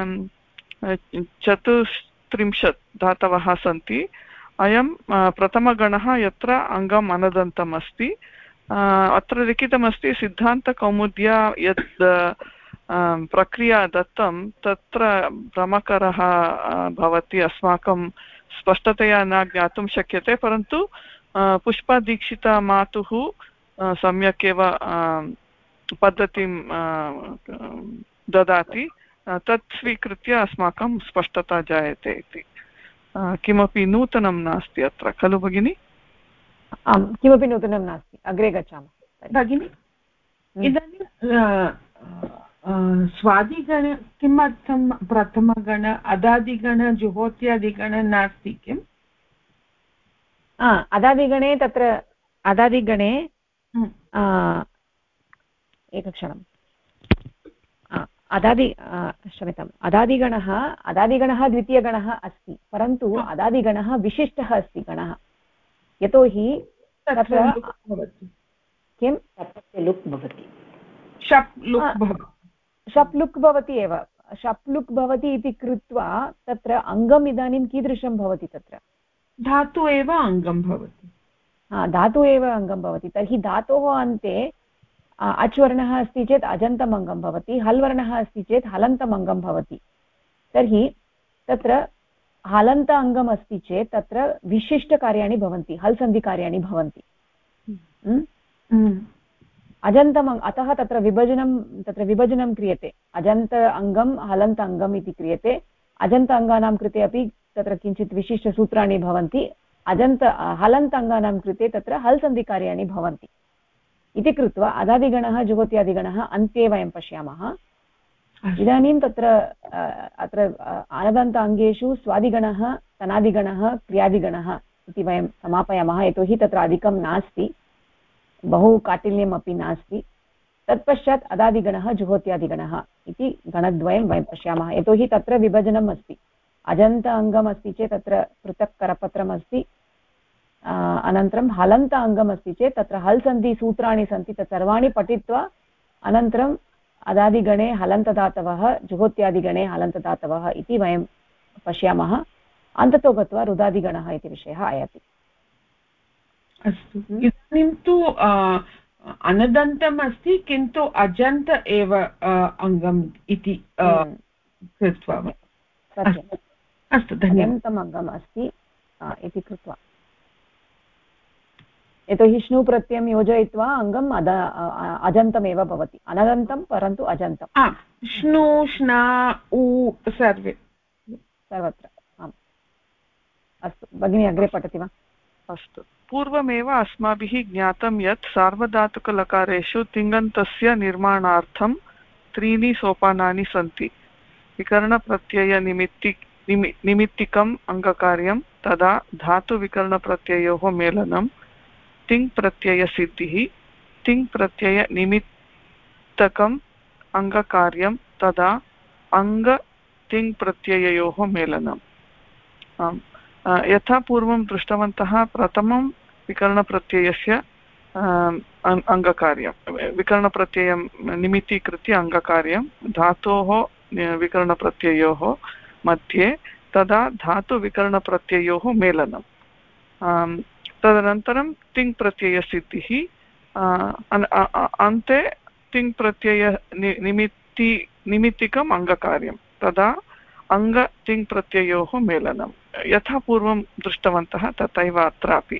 34 धातवः सन्ति। अयं प्रथमगणः यत्र अङ्गम् अनदन्तम् अस्ति। अत्र लिखितमस्ति सिद्धान्तकौमुद्या यत् प्रक्रिया दत्तं तत्र भ्रमकरः भवति, अस्माकं स्पष्टतया न ज्ञातुं शक्यते, परन्तु पुष्पादीक्षिता मातुः सम्यक् एव पद्धतिं ददाति, तत् स्वीकृत्य अस्माकं स्पष्टता जायते इति। किमपि नूतनं नास्ति अत्र खलु भगिनि? आम्, किमपि नूतनं नास्ति। अग्रे गच्छामः भगिनि। इदानीं स्वादिगण किमर्थं प्रथमगण, अदादिगण, जुहोत्यादिगण नास्ति किम्? अदादिगणे तत्र अदादिगणे एकक्षणम्, क्षम्यताम्, अदादिगणः द्वितीयगणः अस्ति, परन्तु अदादिगणः विशिष्टः अस्ति गणः, यतोहि तत्र किं लुक् भवति, शप् लुक् भवति एव, शप् लुक् भवति इति कृत्वा तत्र अङ्गम् इदानीं कीदृशं भवति? तत्र धातु एव अङ्गं भवति। धातु एव अङ्गं भवति। तर्हि धातोः अन्ते अच् वर्णः अस्ति चेत् अजन्तम् अङ्गं भवति, हल् वर्णः अस्ति चेत् हलन्तम् अङ्गं भवति। तर्हि तत्र हलन्त अङ्गम् अस्ति चेत् तत्र विशिष्टकार्याणि भवन्ति, हल् सन्धिकार्याणि भवन्ति। अजन्तम् अतः तत्र विभजनं क्रियते, अजन्त अङ्गं हलन्त अङ्गम् इति क्रियते। अजन्त अङ्गानां कृते अपि तत्र किञ्चित् विशिष्टसूत्राणि भवन्ति, हलन्त अङ्गानां कृते तत्र हल् सन्धिकार्याणि भवन्ति इति कृत्वा अदादिगणः जुहोत्यादिगणः अन्ते वयं पश्यामः। इदानीं तत्र अत्र अनदन्त अङ्गेषु स्वादिगणः, तनादिगणः, क्रियादिगणः इति वयं समापयामः, यतोहि तत्र अधिकं नास्ति, बहु काठिन्यमपि नास्ति। तत्पश्चात् अदादिगणः जुहोत्यादिगणः इति गणद्वयं वयं पश्यामः, यतोहि तत्र विभजनम् अस्ति। अजन्त अङ्गम् अस्ति चेत् तत्र पृथक् करपत्रम् अस्ति, अनन्तरं हलन्त अङ्गम् अस्ति चेत् तत्र हल् सन्धिसूत्राणि सन्ति, तत् सर्वाणि पठित्वा अनन्तरम् अदादिगणे हलन्तदातवः, जुहोत्यादिगणे हलन्तदातवः इति वयं पश्यामः। अन्ततो गत्वा रुदादिगणः इति विषयः आयाति। अस्तु, इदानीं तु अनदन्तम् अस्ति किन्तु अजन्त एव अङ्गम् इति कृत्वा अस्तु, अजन्तम् अङ्गम् अस्ति इति कृत्वा, यतोहि श्नु प्रत्ययं योजयित्वा अङ्गम् अजन्तमेव भवति, अनदन्तं परन्तु अजन्तं। श्नु, श्ना, उ सर्वत्र। आम्, अस्तु भगिनी, अग्रे पठति वा? अस्तु, पूर्वमेव अस्माभिः ज्ञातं यत् सार्वधातुकलकारेषु तिङन्तस्य निर्माणार्थं 3 सोपानानि सन्ति। विकरणप्रत्ययनिमित्तिकम् अङ्गकार्यं, तदा धातुविकरणप्रत्ययोः मेलनं, तिङ्प्रत्ययसिद्धिः, तिङ्प्रत्ययनिमित्तकम् अङ्गकार्यं, तदा अङ्गतिङ्प्रत्यययोः मेलनम्। यथा पूर्वं दृष्टवन्तः, प्रथमं विकरणप्रत्ययस्य अङ्गकार्यं, विकरणप्रत्ययं निमित्तीकृत्य अङ्गकार्यं, धातोः विकरणप्रत्ययोः मध्ये तदा धातुविकरणप्रत्ययोः मेलनं। तदनन्तरं तिङ् प्रत्ययसिद्धिः, अन्ते तिङ् प्रत्यय निमित्तिकम् अङ्गकार्यं, तदा अङ्ग-तिङ् प्रत्ययोः मेलनं। यथा पूर्वं दृष्टवन्तः तथैव अत्रापि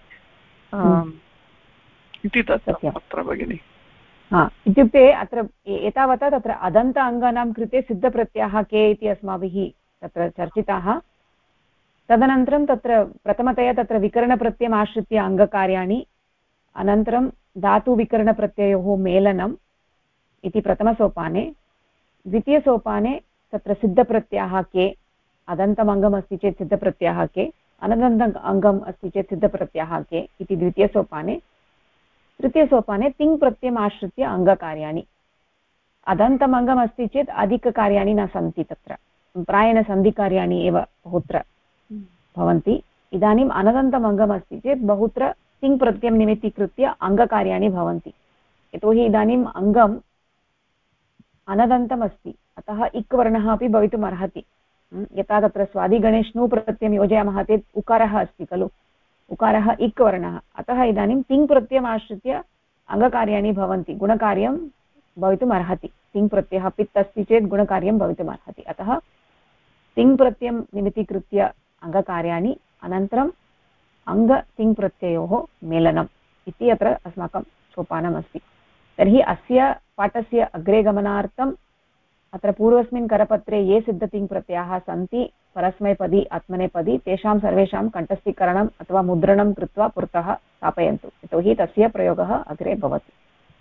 इति दत्तम् अत्र भगिनि। इत्युक्ते अत्र एतावता तत्र अदन्त अङ्गानां कृते सिद्धप्रत्ययाः के इति अस्माभिः तत्र चर्चिताः। तदनन्तरं तत्र प्रथमतया तत्र विकरणप्रत्ययम् आश्रित्य अङ्गकार्याणि, अनन्तरं धातुविकरणप्रत्ययोः मेलनम् इति प्रथमसोपाने। द्वितीयसोपाने तत्र सिद्धप्रत्ययाः के, अदन्तम् अङ्गम् अस्ति चेत् सिद्धप्रत्ययाः के, अनदन्त अङ्गम् अस्ति चेत् सिद्धप्रत्ययाः के इति द्वितीयसोपाने। तृतीयसोपाने तिङ् प्रत्ययम् आश्रित्य अङ्गकार्याणि। अदन्तम् अङ्गम् अस्ति चेत् अधिककार्याणि न सन्ति, तत्र प्रायेण सन्धिकार्याणि एव बहुत्र भवन्ति। इदानीम् अनदन्तम् अङ्गम् अस्ति चेत् बहुत्र तिङ् प्रत्ययं निमित्तीकृत्य अङ्गकार्याणि भवन्ति। यतोहि इदानीम् अङ्गम् अनदन्तम् अस्ति, अतः इक् वर्णः अपि भवितुम् अर्हति। यथा तत्र स्वादिगणे श्नु प्रत्ययं योजयामः चेत् उकारः अस्ति खलु, उकारः इक् वर्णः, अतः इदानीं तिङ् प्रत्ययम् आश्रित्य अङ्गकार्याणि भवन्ति, गुणकार्यं भवितुम् अर्हति। तिङ् प्रत्ययः पित् अस्ति चेत् गुणकार्यं भवितुम् अर्हति, अतः तिङ् प्रत्ययं निमित्तीकृत्य अङ्गकार्याणि, अनन्तरम् अङ्ग-तिङ् प्रत्ययोः मेलनम् इति अत्र अस्माकं सोपानमस्ति। तर्हि अस्य पाठस्य अग्रे गमनार्थम् अत्र पूर्वस्मिन् करपत्रे ये सिद्धतिङ् प्रत्ययाः सन्ति परस्मैपदी आत्मनेपदी, तेषां सर्वेषां कण्ठस्थीकरणम् अथवा मुद्रणं कृत्वा पुरतः स्थापयन्तु, यतोहि तस्य प्रयोगः अग्रे भवति।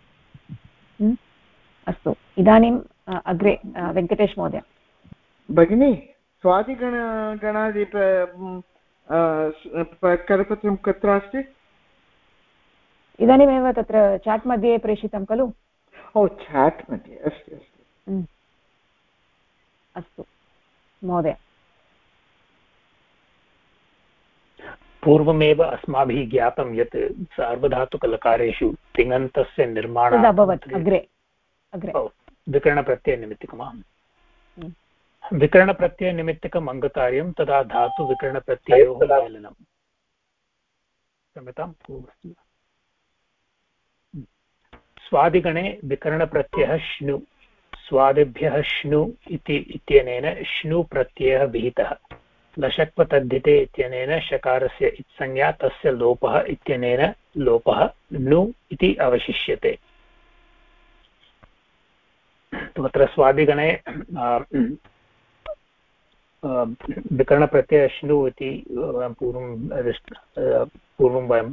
अस्तु, इदानीम् अग्रे वेङ्कटेश महोदय। भगिनी, स्वादिगणादि करपत्रं कुत्र अस्ति? इदानीमेव तत्र चाट् मध्ये प्रेषितं खलु? ओ, चाट् मध्ये अस्ति अस्ति। अस्तु महोदय। पूर्वमेव अस्माभिः ज्ञातं यत् सार्वधातुकलकारेषु तिङन्तस्य निर्माणम् अभवत् अग्रे विकरणप्रत्ययनिमित्तिकम्। विकरणप्रत्ययनिमित्तिकम् अङ्गकार्यं, तदा धातुविकरणप्रत्ययोः मेलनं। क्षम्यतां, स्वादिगणे विकरणप्रत्ययः श्नु, स्वादिभ्यः श्नु इत्यनेन श्नु प्रत्ययः विहितः। लशक्वतद्धिते इत्यनेन शकारस्य इत्संज्ञा तस्य लोपः इत्यनेन लोपः नु इति अवशिष्यते। तत्र स्वादिगणे विकरणप्रत्ययः श्नु इति पूर्वं वयं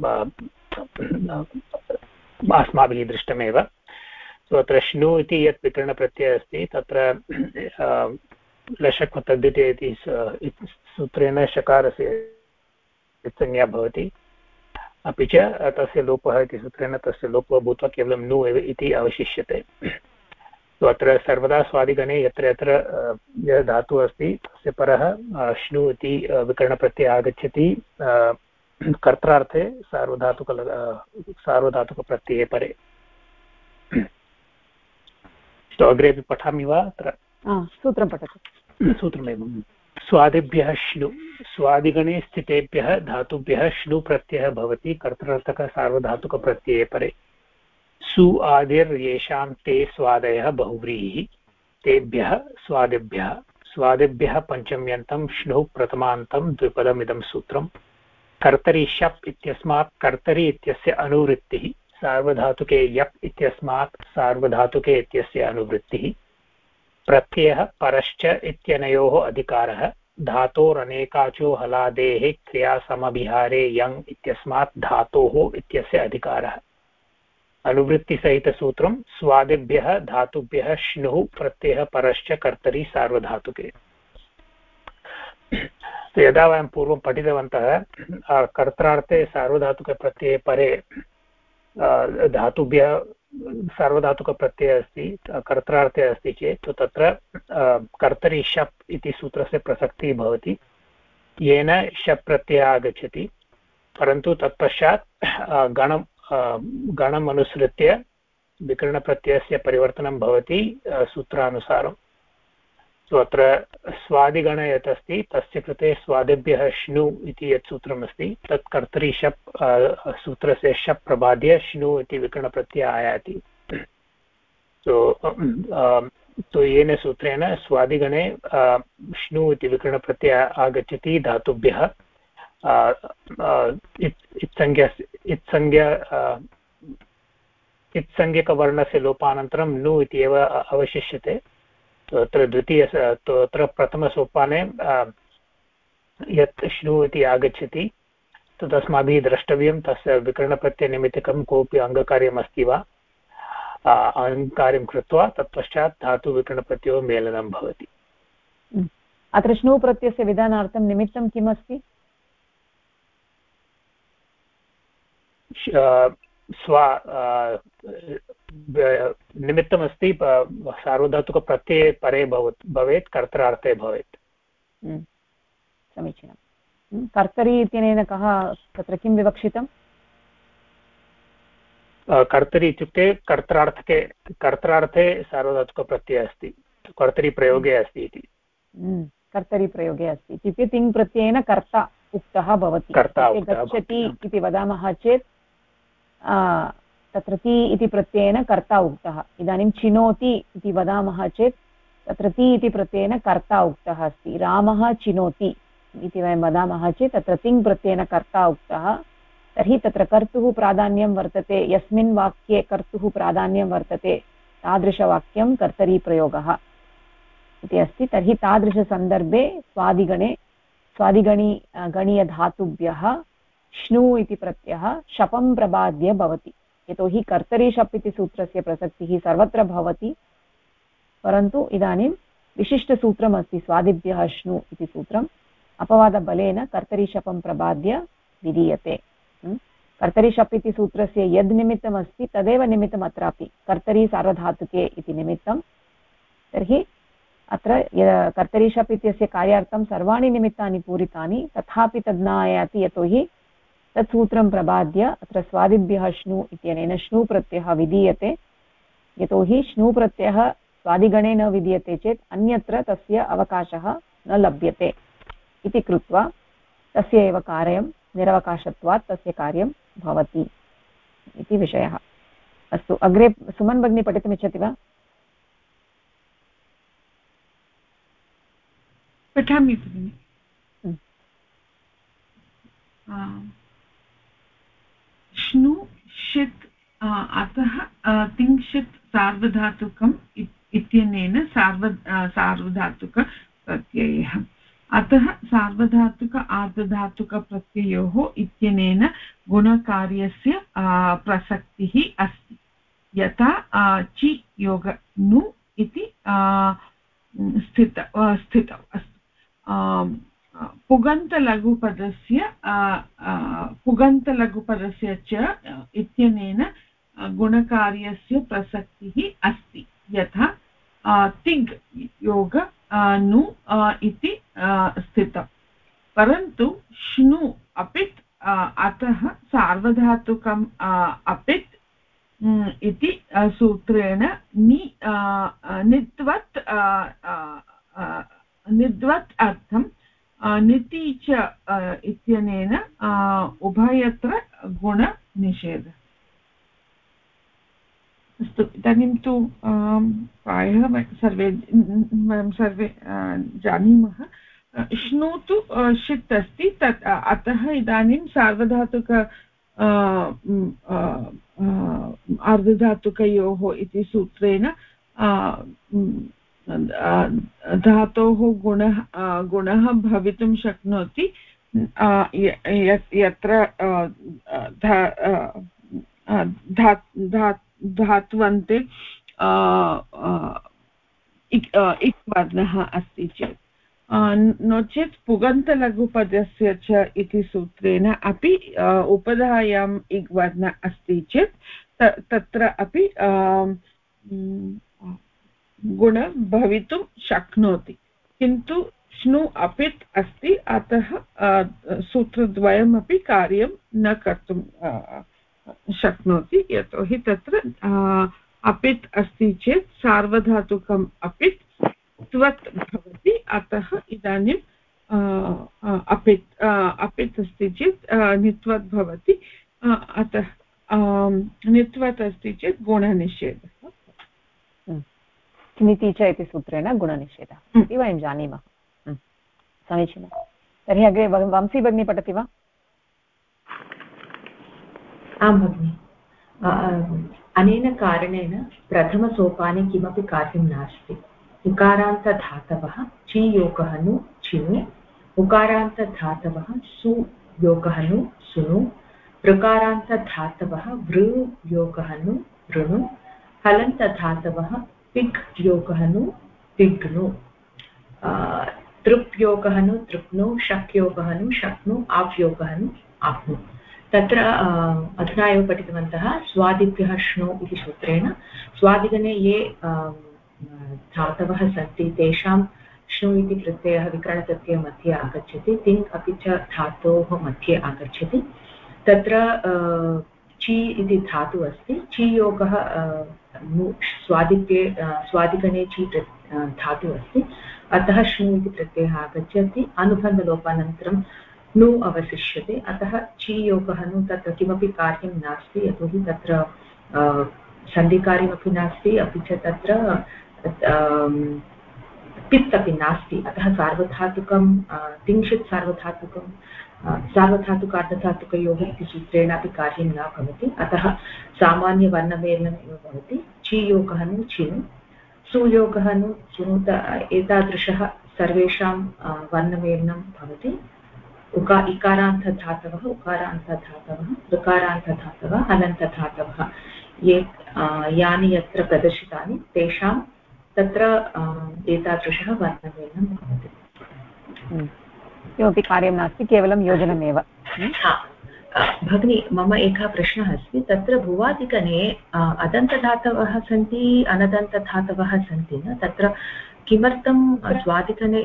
अस्माभिः दृष्टमेव। अत्र श्नु इति यत् विकरणप्रत्ययः अस्ति तत्र लशक्वतद्धिते इति सूत्रेण शकारस्य संज्ञा भवति, अपि च तस्य लोपः इति सूत्रेण तस्य लोपः भूत्वा केवलं नु एव इति अवशिष्यते। अत्र सर्वदा स्वादिगणे यत्र यत्र यः धातुः अस्ति तस्य परः श्नु इति विकरणप्रत्ययः आगच्छति कर्त्रार्थे सार्वधातुकप्रत्यये परे। अग्रेपि पठामि वा? अत्र सूत्रं पठतु। सूत्रमेव। स्वादिभ्यः श्नु, स्वादिगणे स्थितेभ्यः धातुभ्यः श्नु प्रत्ययः भवति कर्तृर्थकसार्वधातुकप्रत्यये परे। सु आदिर्येषां ते स्वादयः बहुव्रीहिः, तेभ्यः स्वादिभ्यः, स्वादिभ्यः पञ्चम्यन्तं श्नुः प्रथमान्तं द्विपदमिदं सूत्रम्। कर्तरि शप् इत्यस्मात् कर्तरि इत्यस्य अनुवृत्तिः, सार्वधातुके यप् इत्यस्मात् सार्वधातुके इत्यस्य अनुवृत्तिः। प्रत्ययः परश्च इत्यनयोः अधिकारः, धातोरनेकाचो हलादेः क्रियासमभिहारे यङ् इत्यस्मात् धातोः इत्यस्य अधिकारः। अनुवृत्तिसहितसूत्रं स्वादिभ्यः धातुभ्यः श्नुः प्रत्ययः परश्च कर्तरि सार्वधातुके। यदा वयं पूर्वं पठितवन्तः कर्त्रार्थे सार्वधातुकप्रत्यये परे धातुभ्यः सार्वधातुकप्रत्ययः अस्ति, कर्त्रार्थे अस्ति चेत् तत्र कर्तरि शप् इति सूत्रस्य प्रसक्तिः भवति, येन शप् प्रत्ययः आगच्छति, परन्तु तत्पश्चात् गणम् अनुसृत्य विकरणप्रत्ययस्य परिवर्तनं भवति सूत्रानुसारं। अत्र स्वादिगण यत् अस्ति तस्य कृते स्वादिभ्यः श्नु इति यत् सूत्रमस्ति तत् कर्तरि शप् सूत्रस्य शप् प्रबाद्य श्नु इति विकरणप्रत्ययः आयाति। तो येन सूत्रेण स्वादिगणे श्नु इति विकरणप्रत्ययः आगच्छति धातुभ्यः इत्संज्ञकवर्णस्य लोपानन्तरं नु इति एव अवशिष्यते। अत्र अत्र प्रथमसोपाने यत् श्नु इति आगच्छति तदस्माभिः द्रष्टव्यं तस्य विकरणप्रत्ययनिमित्तकं कोऽपि अङ्गकार्यम् अस्ति वा, अङ्गकार्यं कृत्वा तत्पश्चात् धातुविकरणप्रत्ययो मेलनं भवति। अत्र श्नु प्रत्ययस्य विधानार्थं निमित्तं किम् अस्ति? निमित्तमस्ति सार्वधातुकप्रत्यये परे भवेत् कर्तरार्थे भवेत्। समीचीनं। कर्तरि इत्यनेन कः तत्र किं विवक्षितम्? कर्तरि इत्युक्ते कर्तरार्थे सार्वधातुकप्रत्ययः अस्ति, कर्तरि प्रयोगे अस्ति इति। कर्तरि प्रयोगे अस्ति इत्युक्ते तिङ् प्रत्ययेन कर्ता उक्तः भवति। गच्छति इति वदामः चेत् तत्र ति इति प्रत्ययेन कर्ता उक्तः। इदानीं चिनोति इति वदामः चेत् तत्र ति इति प्रत्ययेन कर्ता उक्तः अस्ति। रामः चिनोति इति वयं वदामः चेत् तत्र तिङ् प्रत्ययेन कर्ता उक्तः। तर्हि तत्र कर्तुः प्राधान्यं वर्तते, यस्मिन् वाक्ये कर्तुः प्राधान्यं वर्तते तादृशवाक्यं कर्तरीप्रयोगः इति अस्ति। तर्हि तादृशसन्दर्भे गणीयधातुभ्यः श्नु इति प्रत्ययः शपं प्रबाद्य भवति। यतोहि कर्तरि शप् इति सूत्रस्य प्रसक्तिः सर्वत्र भवति, परन्तु इदानीं विशिष्टसूत्रमस्ति स्वादिभ्यः श्नु इति सूत्रम्। अपवादबलेन कर्तरि शपं प्रबाद्य विधीयते। कर्तरि शप् इति सूत्रस्य यद् निमित्तमस्ति तदेव निमित्तम् अत्रापि, कर्तरि सार्वधातुके इति निमित्तं। तर्हि अत्र कर्तरि शप् इत्यस्य कार्यार्थं सर्वाणि निमित्तानि पूरितानि, तथापि तद् न आयाति यतोहि तत् सूत्रं प्रबाद्य अत्र स्वादिभ्यः श्नु इत्यनेन श्नु प्रत्ययः विधीयते। यतोहि श्नु प्रत्ययः स्वादिगणे न विधीयते चेत् अन्यत्र तस्य अवकाशः न लभ्यते इति कृत्वा तस्य एव कार्यं निरवकाशत्वात् तस्य कार्यं भवति इति विषयः। अस्तु, अग्रे सुमन् भगिनी पठितुमिच्छति वा? पठामि भगिनि। श्नु षित् अतः तिङ्क्षित् सार्वधातुकम् इत्यनेन सार्वधातुकप्रत्ययः। अतः सार्वधातुक आर्धधातुकप्रत्ययोः इत्यनेन गुणकार्यस्य प्रसक्तिः अस्ति। यथा चि योग नु इति स्थितौ अस्तु। पुगन्तलघुपदस्य च इत्यनेन गुणकार्यस्य प्रसक्तिः अस्ति। यथा तिग् योग नु इति स्थितम्। परन्तु श्नु अपित् अतः सार्वधातुकम् अपित् इति सूत्रेण निद्वत् अर्थं निति च इत्यनेन उभयत्र गुणनिषेधः। अस्तु, इदानीं तु प्रायः सर्वे जानीमः। श्नु तु षित् अस्ति, तत् अतः इदानीं सार्वधातुक अर्धधातुकयोः इति सूत्रेण धातोः गुणः भवितुं शक्नोति यत्र धात्वन्ते इक् वर्णः अस्ति चेत्, नो चेत् पुगन्तलघुपदस्य च इति सूत्रेण अपि उपधायाम् इक् वर्ण अस्ति चेत् तत्र अपि गुण भवितुं शक्नोति। किन्तु श्नु अपित् अस्ति, अतः सूत्रद्वयमपि कार्यं न कर्तुं शक्नोति। यतोहि तत्र अपित् अस्ति चेत् सार्वधातुकम् अपित् त्वत् भवति अतः इदानीं अपित् अस्ति चेत् नित्वत् भवति अतः नित्वत् अस्ति चेत् गुणनिषेधः निति च इति सूत्रेण गुणनिषेधः इति वयं जानीमः समीचीनं तर्हि अग्रे वंशी भगिनी पठति वा आं भगिनि अनेन कारणेन प्रथमसोपाने किमपि कार्यं नास्ति उकारान्तधातवः चि योगः नु चिनु उकारान्तधातवः सु योगः नु सुनु ऋकारान्तधातवः वृ योगः नु वृणु हलन्तधातवः पिक् योगः नु पिग्नु तृप् योगः नु तृप्नु शक् योगः नु शक्नु आप् योगः नु आप्नु तत्र अधुना एव पठितवन्तः स्वादिभ्यः श्नु इति सूत्रेण स्वादिगणे ये धातवः सन्ति तेषां श्नु इति प्रत्ययः विकरणप्रत्ययः मध्ये आगच्छति तिङ् अपि च धातोः मध्ये आगच्छति तत्र चि इति धातुः अस्ति चि योगः स्वादिगणे चि धातुः अस्ति अतः श्नु इति प्रत्ययः आगच्छति अनुबन्धलोपानन्तरं नु अवशिष्यते अतः चि योगः नु तत्र किमपि कार्यं नास्ति यतोहि तत्र सन्धिकार्यमपि नास्ति अपि च तत्र पित् अपि नास्ति अतः सार्वधातुकं तिंशित् सार्वधातुकं सार्वधातुकार्धधातुकयोः इति सूत्रेण अपि कार्यं न भवति अतः सामान्यवर्णमेलनम् एव भवति चि योगः नु चिनु सुयोगः नु सुनुत एतादृशः सर्वेषां वर्णमेलनं भवति इकारान्तधातवः उकारान्तधातवः ऋकारान्तधातवः हलन्तधातवः ये यानि यत्र प्रदर्शितानि तेषां तत्र एतादृशः वर्णमेलनं भवति किमपि कार्यं नास्ति केवलं योजनमेव भगिनी मम एकः प्रश्नः अस्ति तत्र भुवादिगणे अदन्तधातवः सन्ति अनदन्तधातवः सन्ति न तत्र किमर्थं स्वादिगणे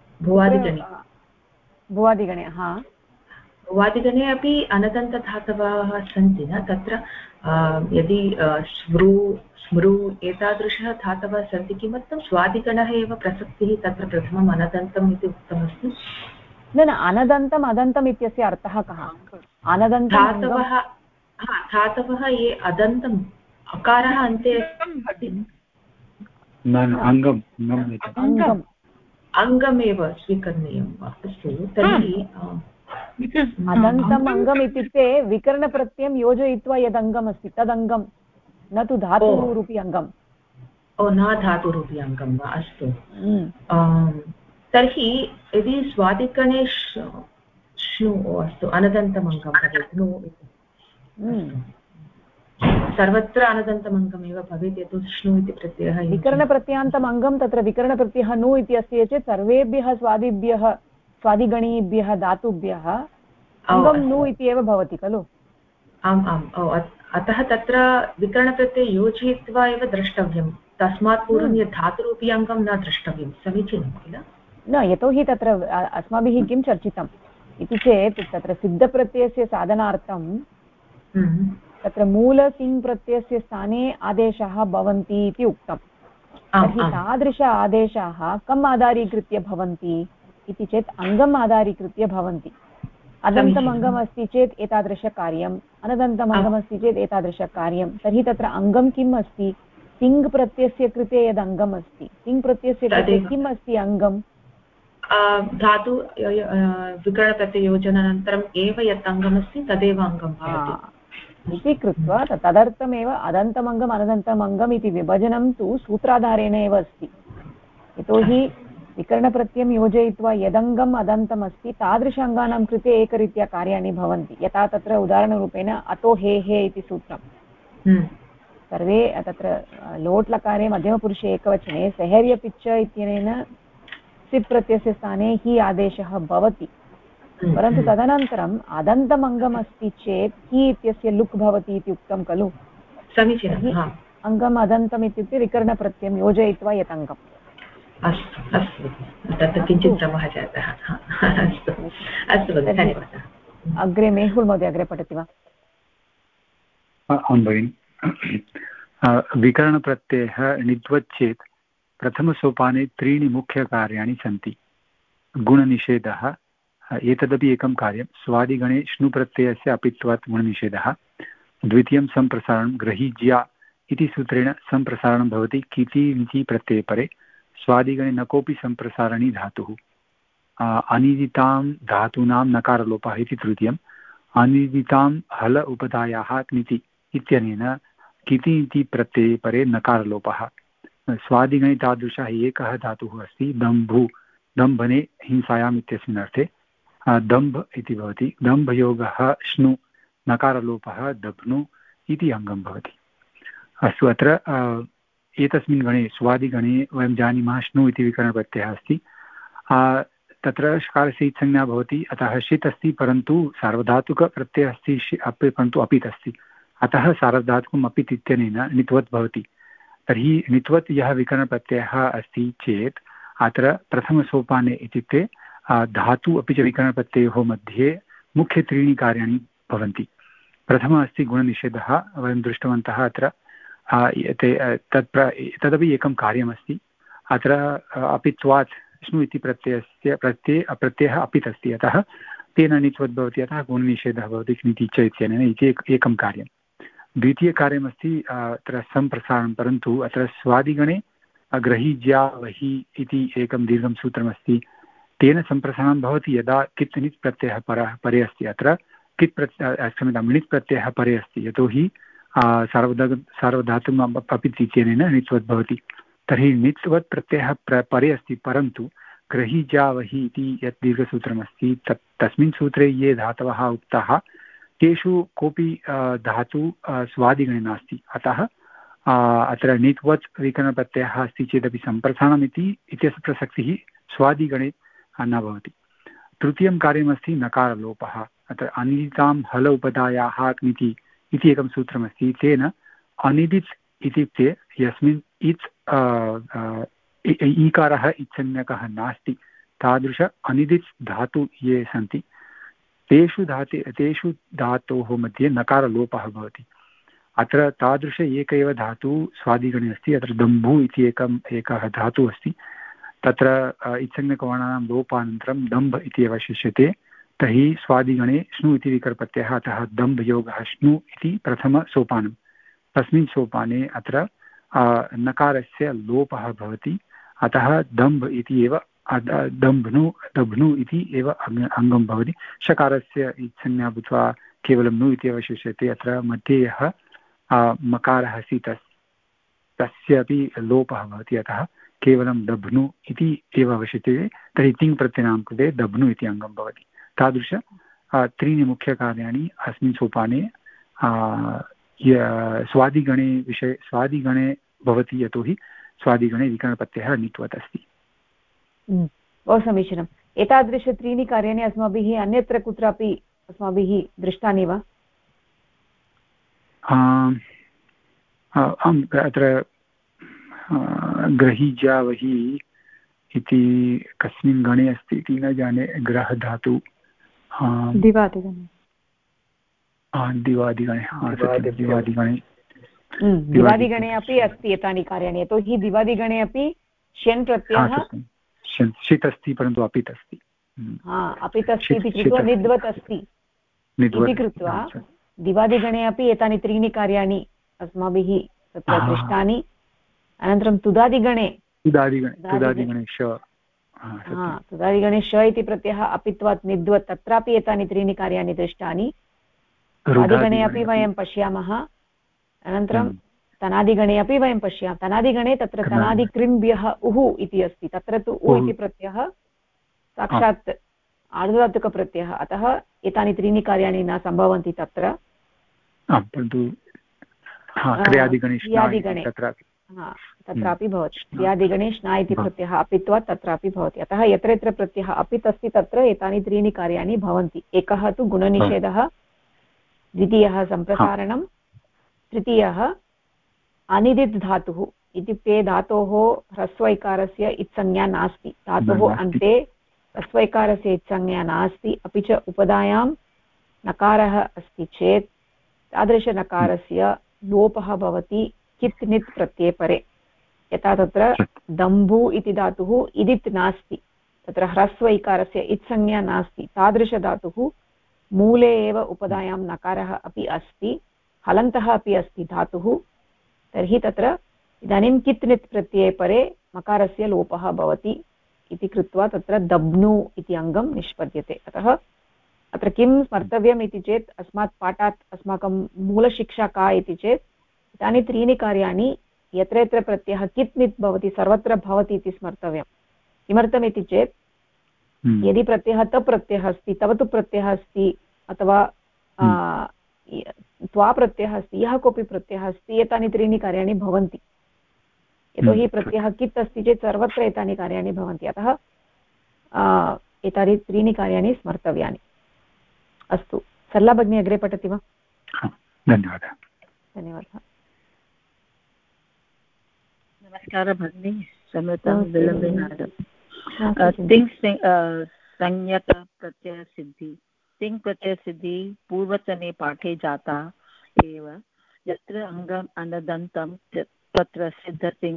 भुवादिगणे भुवादिगणे अपि अनदन्तधातवः सन्ति न तत्र यदि स्मृ एतादृशः धातवः सन्ति किमर्थं स्वादिगणः एव प्रसक्तिः तत्र प्रथमम् अनदन्तम् इति उक्तमस्ति न अनदन्तम् अदन्तम् इत्यस्य अर्थः कः धातवः ये अदन्तम् अकारः अन्ते अङ्गमेव स्वीकरणीयं वा अस्तु तर्हि अदन्तम् अङ्गम् इत्युक्ते विकरणप्रत्ययं योजयित्वा यदङ्गम् अस्ति तदङ्गं न तु धातुरूपी अङ्गम् न धातुरूपी अङ्गं वा अस्तु तर्हि यदि स्वादिगणे श्नु अस्तु अनदन्तमङ्गं भवेत् नु सर्वत्र अनदन्तमङ्गमेव भवेत् यतो श्नु इति प्रत्ययः विकरणप्रत्ययान्तम् अङ्गं तत्र विकरणप्रत्ययः नु इति अस्ति चेत् सर्वेभ्यः स्वादिगणीभ्यः धातुभ्यः अङ्गं नु इति एव भवति खलु आम् आम् अतः तत्र विकरणप्रत्ययं योजयित्वा एव द्रष्टव्यं तस्मात् पूर्वं यत् धातुरूपी अङ्गं न द्रष्टव्यं समीचीनं किल न यतोहि तत्र अस्माभिः किं चर्चितम् इति चेत् तत्र सिद्धप्रत्ययस्य साधनार्थं तत्र मूलतिङ् प्रत्ययस्य स्थाने आदेशाः भवन्ति इति उक्तम् तर्हि तादृश आदेशाः कम् आधारीकृत्य भवन्ति इति चेत् अङ्गम् आधारीकृत्य भवन्ति अदन्तम् अङ्गम् अस्ति चेत् एतादृशकार्यम् अनदन्तम् अङ्गमस्ति चेत् एतादृशकार्यं तर्हि तत्र अङ्गं किम् अस्ति तिङ् प्रत्ययस्य कृते यद् अङ्गम् अस्ति तिङ् प्रत्ययस्य कृते किम् अस्ति अङ्गं धातु विकरणप्रत्ययोजनानन्तरम् एव यत् अङ्गमस्ति तदेव अङ्गं भवति इति कृत्वा तदर्थमेव अदन्तमङ्गम् अनदन्तम् अङ्गम् इति विभजनं तु सूत्राधारेण एव अस्ति यतोहि विकरणप्रत्ययं योजयित्वा यदङ्गम् अदन्तम् अस्ति तादृश अङ्गानां कृते एकरीत्या कार्याणि भवन्ति यथा तत्र उदाहरणरूपेण अतो हे हे इति सूत्रं सर्वे तत्र लोट् लकारे मध्यमपुरुषे एकवचने सहेर्यपिच्च इत्यनेन सिप् प्रत्ययस्य स्थाने हि आदेशः भवति परन्तु तदनन्तरम् अदन्तमङ्गम् अस्ति चेत् हि इत्यस्य लुक् भवति इति उक्तं खलु समीचीनम् अङ्गम् अदन्तम् इत्युक्ते विकरणप्रत्ययं योजयित्वा यत् अङ्गम् अस्तु अस्तु तत्र किञ्चित् भ्रमः जातः अस्तु अस्तु धन्यवादः अग्रे मेहुल् महोदय अग्रे पठति वा आं भगिनि विकरणप्रत्ययः निद्वत् चेत् प्रथमसोपाने त्रीणि मुख्यकार्याणि सन्ति। गुणनिषेधः, एतदपि एकं कार्यं। स्वादिगणे श्नुप्रत्ययस्य अपित्वात् गुणनिषेधः। द्वितीयं सम्प्रसारणं, ग्रहीज्या इति सूत्रेण सम्प्रसारणं भवति किति निति प्रत्यये परे। स्वादिगणे न कोऽपि सम्प्रसारणी धातुः। अनिदितां धातूनां नकारलोपः इति तृतीयम्। अनिदितां हल उपधायाः निति इत्यनेन किति इति प्रत्यये परे नकारलोपः। स्वादिगणे तादृशः एकः धातुः अस्ति, दम्भु, दम्भने हिंसायाम् इत्यस्मिन् अर्थे दम्भ इति भवति। दम्भयोगः श्नु, नकारलोपः दब्नु इति अङ्गं भवति। अस्तु, अत्र एतस्मिन् गणे स्वादिगणे वयं जानीमः श्नु इति विकरणप्रत्ययः अस्ति। तत्र षकारस्य इत्संज्ञा भवति, अतः षित् अस्ति, परन्तु सार्वधातुकप्रत्ययः अस्ति, परन्तु अपित् अस्ति, अतः सार्वधातुकम् अपित् इत्यनेन नित्वत् भवति। तर्हि नित्वत् यः विकरणप्रत्ययः अस्ति चेत् अत्र प्रथमसोपाने इत्युक्ते धातु अपि च विकरणप्रत्ययोः मध्ये मुख्य त्रीणि कार्याणि भवन्ति। प्रथमः अस्ति गुणनिषेधः, वयं दृष्टवन्तः अत्र तदपि एकं कार्यमस्ति। अत्र अपित्वात् श्नु इति प्रत्ययः अपित् अस्ति, अतः तेन नित्वत् भवति, अतः गुणनिषेधः भवति स्निति च इत्यनेन इति एकं कार्यं। द्वितीयकार्यमस्ति अत्र सम्प्रसारणं, परन्तु अत्र स्वादिगणे ग्रहीज्या वहि इति एकं दीर्घं सूत्रमस्ति, तेन सम्प्रसारणं भवति यदा कित् नित् प्रत्ययः परे अस्ति। अत्र कित् क्षम्यतां णित् प्रत्ययः परे अस्ति, यतोहि सार्वधातुकम् अपित् इत्यनेन नित्वत् भवति। तर्हि नित्वत् प्रत्ययः परे अस्ति, परन्तु ग्रहीजावहि इति यत् दीर्घसूत्रमस्ति तस्मिन् सूत्रे ये धातवः उक्ताः तेषु कोऽपि धातु स्वादिगणे नास्ति, अतः अत्र नित्वत् विकरणप्रत्ययः अस्ति चेदपि सम्प्रसारणम् इत्यस्य प्रसक्तिः स्वादिगणे न भवति। तृतीयं कार्यमस्ति नकारलोपः। अत्र अनिदितां हल उपधायाः निति इति एकं सूत्रमस्ति, तेन अनिदित् इत्युक्ते यस्मिन् इत् ईकारः इत्संज्ञकः नास्ति, तादृश अनिदित् धातु ये सन्ति तेषु धातोः मध्ये नकारलोपः भवति। अत्र तादृश एक एव धातु स्वादिगणे अस्ति। अत्र दम्भु इति एकः धातुः अस्ति, तत्र इत्संज्ञकवर्णानां लोपानन्तरं दम्भ इति अवशिष्यते। तर्हि स्वादिगणे श्नु इति विकरणप्रत्ययः, अतः दम्भयोगः श्नु इति प्रथमसोपानं। तस्मिन् सोपाने अत्र नकारस्य लोपः भवति, अतः दम्भ इति एव दब्नु इति एव अङ्गं भवति। षकारस्य संज्ञा भूत्वा केवलं नु इति अवशिष्यते। अत्र मध्ये यः मकारः अस्ति तस्यापि लोपः भवति, अतः केवलं दब्नु इति एव अवशिष्यते। तर्हि तिङ् प्रत्ययानां कृते दब्नु इति अङ्गं भवति। तादृश त्रीणि मुख्यकार्याणि अस्मिन् सोपाने स्वादिगणे भवति, यतोहि स्वादिगणे विकरणप्रत्ययः नित्वत् अस्ति। बहु समीचीनम्। एतादृश त्रीणि कार्याणि अस्माभिः अन्यत्र कुत्रापि अस्माभिः दृष्टानि वा? अत्र ग्रहीजावहि इति कस्मिन् गणे अस्ति इति न जाने। ग्रहधातु दिवादिगणे दिवादिगणे अपि अस्ति एतानि कार्याणि, यतोहि दिवादिगणे अपि ष्यन् प्रत्ययः षित् अस्ति, परन्तु अपित् अस्ति। अपित् अस्ति इति कृत्वा निद्वत् अस्ति इति कृत्वा दिवादिगणे अपि एतानि त्रीणि कार्याणि अस्माभिः तत्र दृष्टानि। अनन्तरं तुदादिगणे श इति प्रत्ययः अपित्वात् निद्वत्, तत्रापि एतानि त्रीणि कार्याणि दृष्टानि। आदिगणे अपि वयं पश्यामः। अनन्तरं तनादिगणे अपि वयं पश्यामः। तनादिगणे तत्र तनादिकृन्भ्यः उः इति अस्ति, तत्र तु उ इति प्रत्ययः साक्षात् आर्धधातुकप्रत्ययः, अतः एतानि त्रीणि कार्याणि न सम्भवन्ति तत्र। तत्रापि भवति। क्रियादिगणे श्ना इति प्रत्ययः अपित्वात् तत्रापि भवति, अतः यत्र यत्र प्रत्ययः अपित् अस्ति तत्र एतानि त्रीणि कार्याणि भवन्ति। एकः तु गुणनिषेधः, द्वितीयः सम्प्रसारणं, तृतीयः अनिदित् धातुः, इत्युक्ते धातोः ह्रस्वैकारस्य इत्संज्ञा नास्ति, धातोः अन्ते ह्रस्वैकारस्य इत्संज्ञा नास्ति, अपि च उपधायां नकारः अस्ति चेत् तादृशनकारस्य लोपः भवति कित् नित् प्रत्यये परे। यथा तत्र दम्भु इति धातुः इदित् नास्ति, तत्र ह्रस्व इकारस्य इत्संज्ञा नास्ति, तादृशधातुः मूले एव उपधायां नकारः अपि अस्ति, हलन्तः अपि अस्ति धातुः, तर्हि तत्र इदानीं कित् नित् प्रत्यये परे मकारस्य लोपः भवति इति कृत्वा तत्र दब्नु इति अङ्गं निष्पद्यते। अतः अत्र किं स्मर्तव्यम् इति चेत् अस्मात् पाठात् अस्माकं मूलशिक्षा का इति चेत् एतानि त्रीणि कार्याणि यत्र यत्र प्रत्ययः कित् नित् भवति सर्वत्र भवति इति स्मर्तव्यम्। किमर्थमिति चेत् यदि प्रत्ययः तप् प्रत्ययः अस्ति, तवतु प्रत्ययः अस्ति अथवा त्वा प्रत्ययः अस्ति, यः कोऽपि प्रत्ययः अस्ति, एतानि त्रीणि कार्याणि भवन्ति। यतोहि प्रत्ययः कित् अस्ति चेत् सर्वत्र एतानि कार्याणि भवन्ति, अतः एतानि त्रीणि कार्याणि स्मर्तव्यानि। अस्तु, सरला भगिनी अग्रे पठति वा? धन्यवादः। धन्यवादः। नमस्कारः भगिनी, क्षम्यतां विलम्बेन आगतम्। तिङ् संज्ञकप्रत्ययसिद्धि, तिङ् प्रत्ययसिद्धि पूर्वतने पाठे जाता एव, यत्र अङ्गम् अनदन्तं तत्र सिद्धतिङ्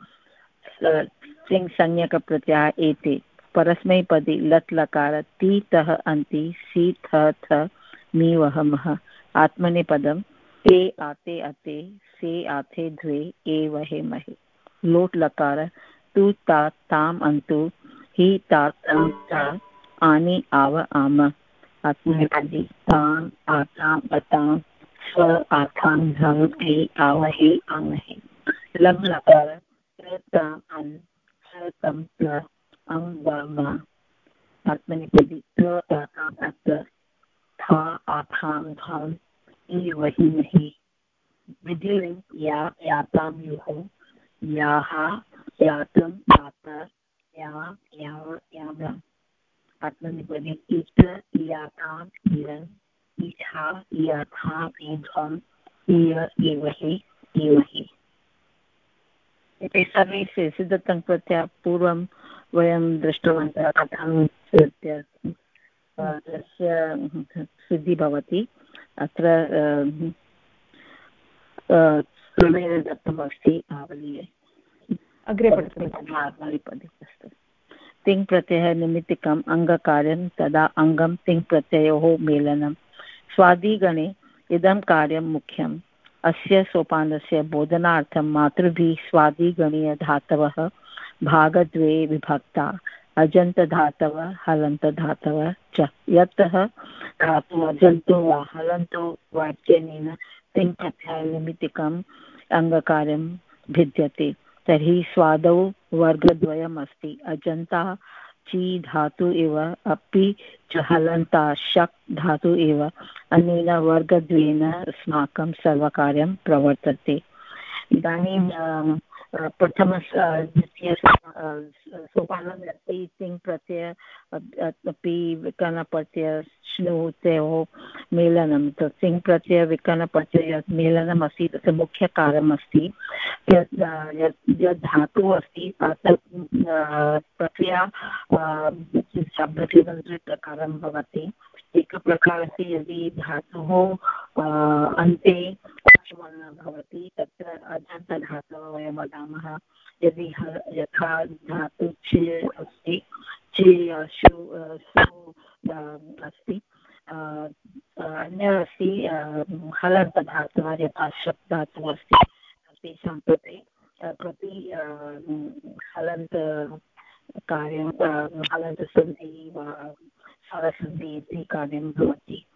संज्ञकप्रत्ययः एते परस्मैपदी लट् लकार ति तः अन्ति सि थ थ मी वह मः आत्मनेपदं ते आते अते से आथे द्वे ए वहे महे लोट् लकार तु ता ताम् अन्तु हि ता तं ता आनि आव आम आत्मनेपदी ताम् आताम् अतां स्व आथां धम् ए आवहे आमहे लम् लकार ताम् अन् स तं प्र अं वा आत्मनेपदी त्र ताताम् अत्र था आथां धम् ई वहि महि विधिलिङ् या यातां युः याः यातं याता या याव याव आत्मनेपदी इत् याताम् इयन् इच्छा याथाम् ईध्वम् इय इवहि इवहि। एते सर्वे सिद्धतं प्रत्ययाः पूर्वं वयं दृष्टवन्तः कथं तस्य सिद्धिः भवति। अत्र क्रमेण दत्तमस्ति आवलीये। अग्रे पठति। अस्तु। तिङ् प्रत्ययः निमित्तिकम् अङ्गकार्यं तदा अङ्गं तिङ् प्रत्ययोः मेलनं। स्वादिगणे इदं कार्यं मुख्यम्। अस्य सोपानस्य बोधनार्थं मातृभिः स्वादिगणीयधातवः भागद्वये विभक्ता अजन्तधातवः हलन्तधातवः च। यतः धातुः अजन्तो वा हलन्तो वा इत्यनेन तिङ् प्रत्ययनिमित्तिकम् अङ्गकार्यं भिद्यते, तर्हि स्वादौ वर्गद्वयम् अस्ति। अजन्ता ची धातु एव अपि च हलन्ता शक् धातु एव। अनेन वर्गद्वयेन अस्माकं सर्वकार्यं प्रवर्तते। इदानीं द्वितीय सोपानम् अस्ति तिङ् प्रत्यय अपि विकरणप्रत्यय श्नुतयोः मेलनं। तिङ् प्रत्यय विकरणप्रत्यय मेलनम् अस्ति, तस्य मुख्यकार्यमस्ति यद् धातुः अस्ति तत् प्रक्रिया शब्दतिबन्धप्रकारं भवति। एकप्रकारस्य यदि धातुः अन्ते वर्णः भवति तत्र अजन्तधातवः वयं वदामः। यदि यथा धातु छि अस्ति, छि शु अस्ति, अन्य अस्ति हलन्तधातवः यथा शप् धातुः अस्ति, तेषां प्रति हलन्त कार्यं हलन्तसन्धिः वा स्वरसन्धिः इति कार्यं भवति।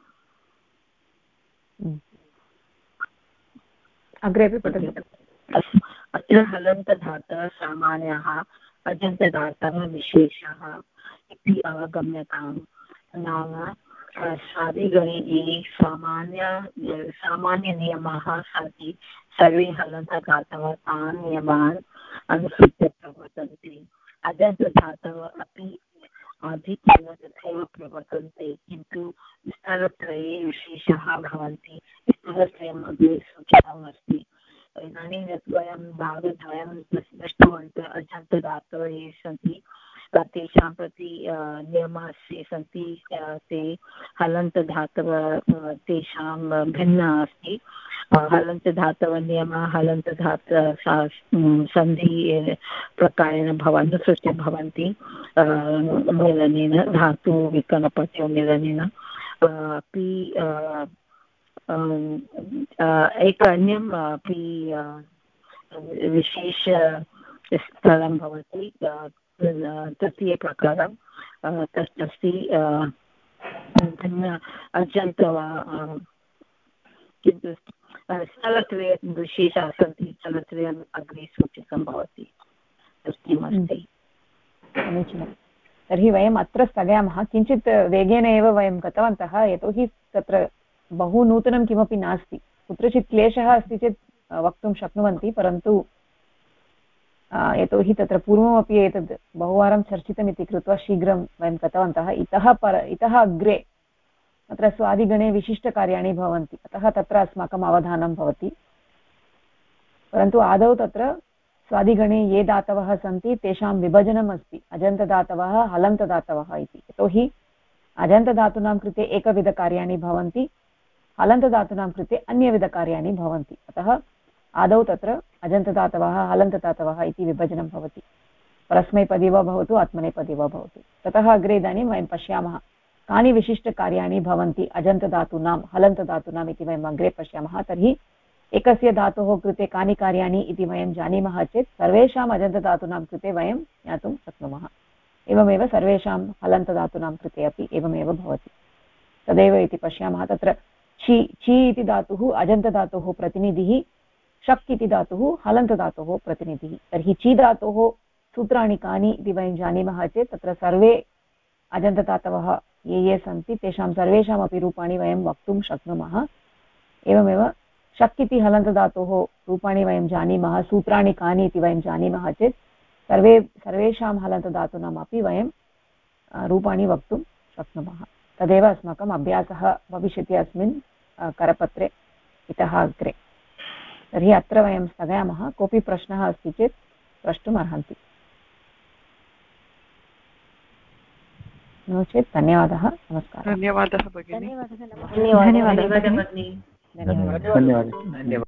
अग्रेपि पठतु। अत्र हलन्तधातवः सामान्याः अजन्तधातवः विशेषः इति अवगम्यताम्। नाम स्वादिगणे ये सामान्यनियमाः सन्ति, सर्वे हलन्तधातवः तान् नियमान् अनुसृत्य प्रवर्तन्ते। अजन्तधातवः अपि आधिक्येन तथैव प्रवर्तन्ते, किन्तु स्थलत्रये विशेषाः भवन्ति। स्थलत्रयम् अग्रे सूचितमस्ति। इदानीं यत् वयं भागद्वयं दृष्टवन्तः अजन्तधातवः ये सन्ति तेषां प्रति नियमाः सन्ति। ते हलन्तधातवः तेषां भिन्नः अस्ति। हलन्तधातवनियमः हलन्तधात सन्धि प्रकारेण अनुसृत्य भवन्ति मेलनेन धातु विकरणप्रत्ययो मेलनेन अपि एक अन्यम् अपि विशेष स्थलं भवति तृतीयप्रकारं तत् अस्ति अजन्त किन्तु स्थलत्रये विशेषाः सन्ति स्थलत्रयम् अग्रे सूचितं भवति किमस्ति। समीचीनं। तर्हि वयम् अत्र स्थगयामः। किञ्चित् वेगेन एव वयं गतवन्तः यतोहि तत्र बहु नूतनं किमपि नास्ति। कुत्रचित् क्लेशः अस्ति चेत् वक्तुं शक्नुवन्ति, परन्तु यतोहि तत्र पूर्वमपि एतद् बहुवारं चर्चितमिति कृत्वा शीघ्रं वयं गतवन्तः। इतः अग्रे तत्र स्वादिगणे विशिष्टकार्याणि भवन्ति, अतः तत्र अस्माकम् अवधानं भवति। परन्तु आदौ तत्र स्वादिगणे ये धातवः सन्ति तेषां विभजनम् अस्ति, अजन्तदातवः हलन्तदातवः इति। यतोहि अजन्तधातूनां कृते एकविधकार्याणि भवन्ति, हलन्तधातूनां कृते अन्यविधकार्याणि भवन्ति। अतः आदौ तत्र अजन्तदातवः हलन्तदातवः इति विभजनं भवति। परस्मैपदी वा भवतु आत्मनेपदी वा भवतु। ततः अग्रे इदानीं वयं पश्यामः कानि विशिष्टकार्याणि भवन्ति अजन्तधातूनां हलन्तधातूनाम् इति वयम् अग्रे पश्यामः। तर्हि एकस्य धातोः कृते कानि कार्याणि इति वयं जानीमः चेत् सर्वेषाम् अजन्तधातूनां कृते वयं ज्ञातुं शक्नुमः। एवमेव सर्वेषां हलन्तधातूनां कृते अपि एवमेव भवति। तदेव इति पश्यामः। तत्र ची इति धातुः अजन्तधातोः प्रतिनिधिः, शक् इति धातुः हलन्तधातोः प्रतिनिधिः। तर्हि ची धातोः सूत्राणि कानि इति वयं जानीमः चेत् तत्र सर्वे अजन्तधातवः ये सन्ति तेषां सर्वेषामपि रूपाणि वयं वक्तुं शक्नुमः। एवमेव शक् इति हलन्तधातोः रूपाणि वयं जानीमः, सूत्राणि कानि इति वयं जानीमः चेत् सर्वेषां हलन्तधातूनामपि वयं रूपाणि वक्तुं शक्नुमः। तदेव अस्माकम् अभ्यासः भविष्यति अस्मिन् करपत्रे इतः अग्रे। तर्हि अत्र वयं स्थगयामः। कोऽपि प्रश्नः अस्ति चेत् प्रष्टुम् अर्हन्ति, नो चेत् धन्यवादः, नमस्कारः। धन्यवादः भगिनी। धन्यवादः भगिनी। धन्यवादः।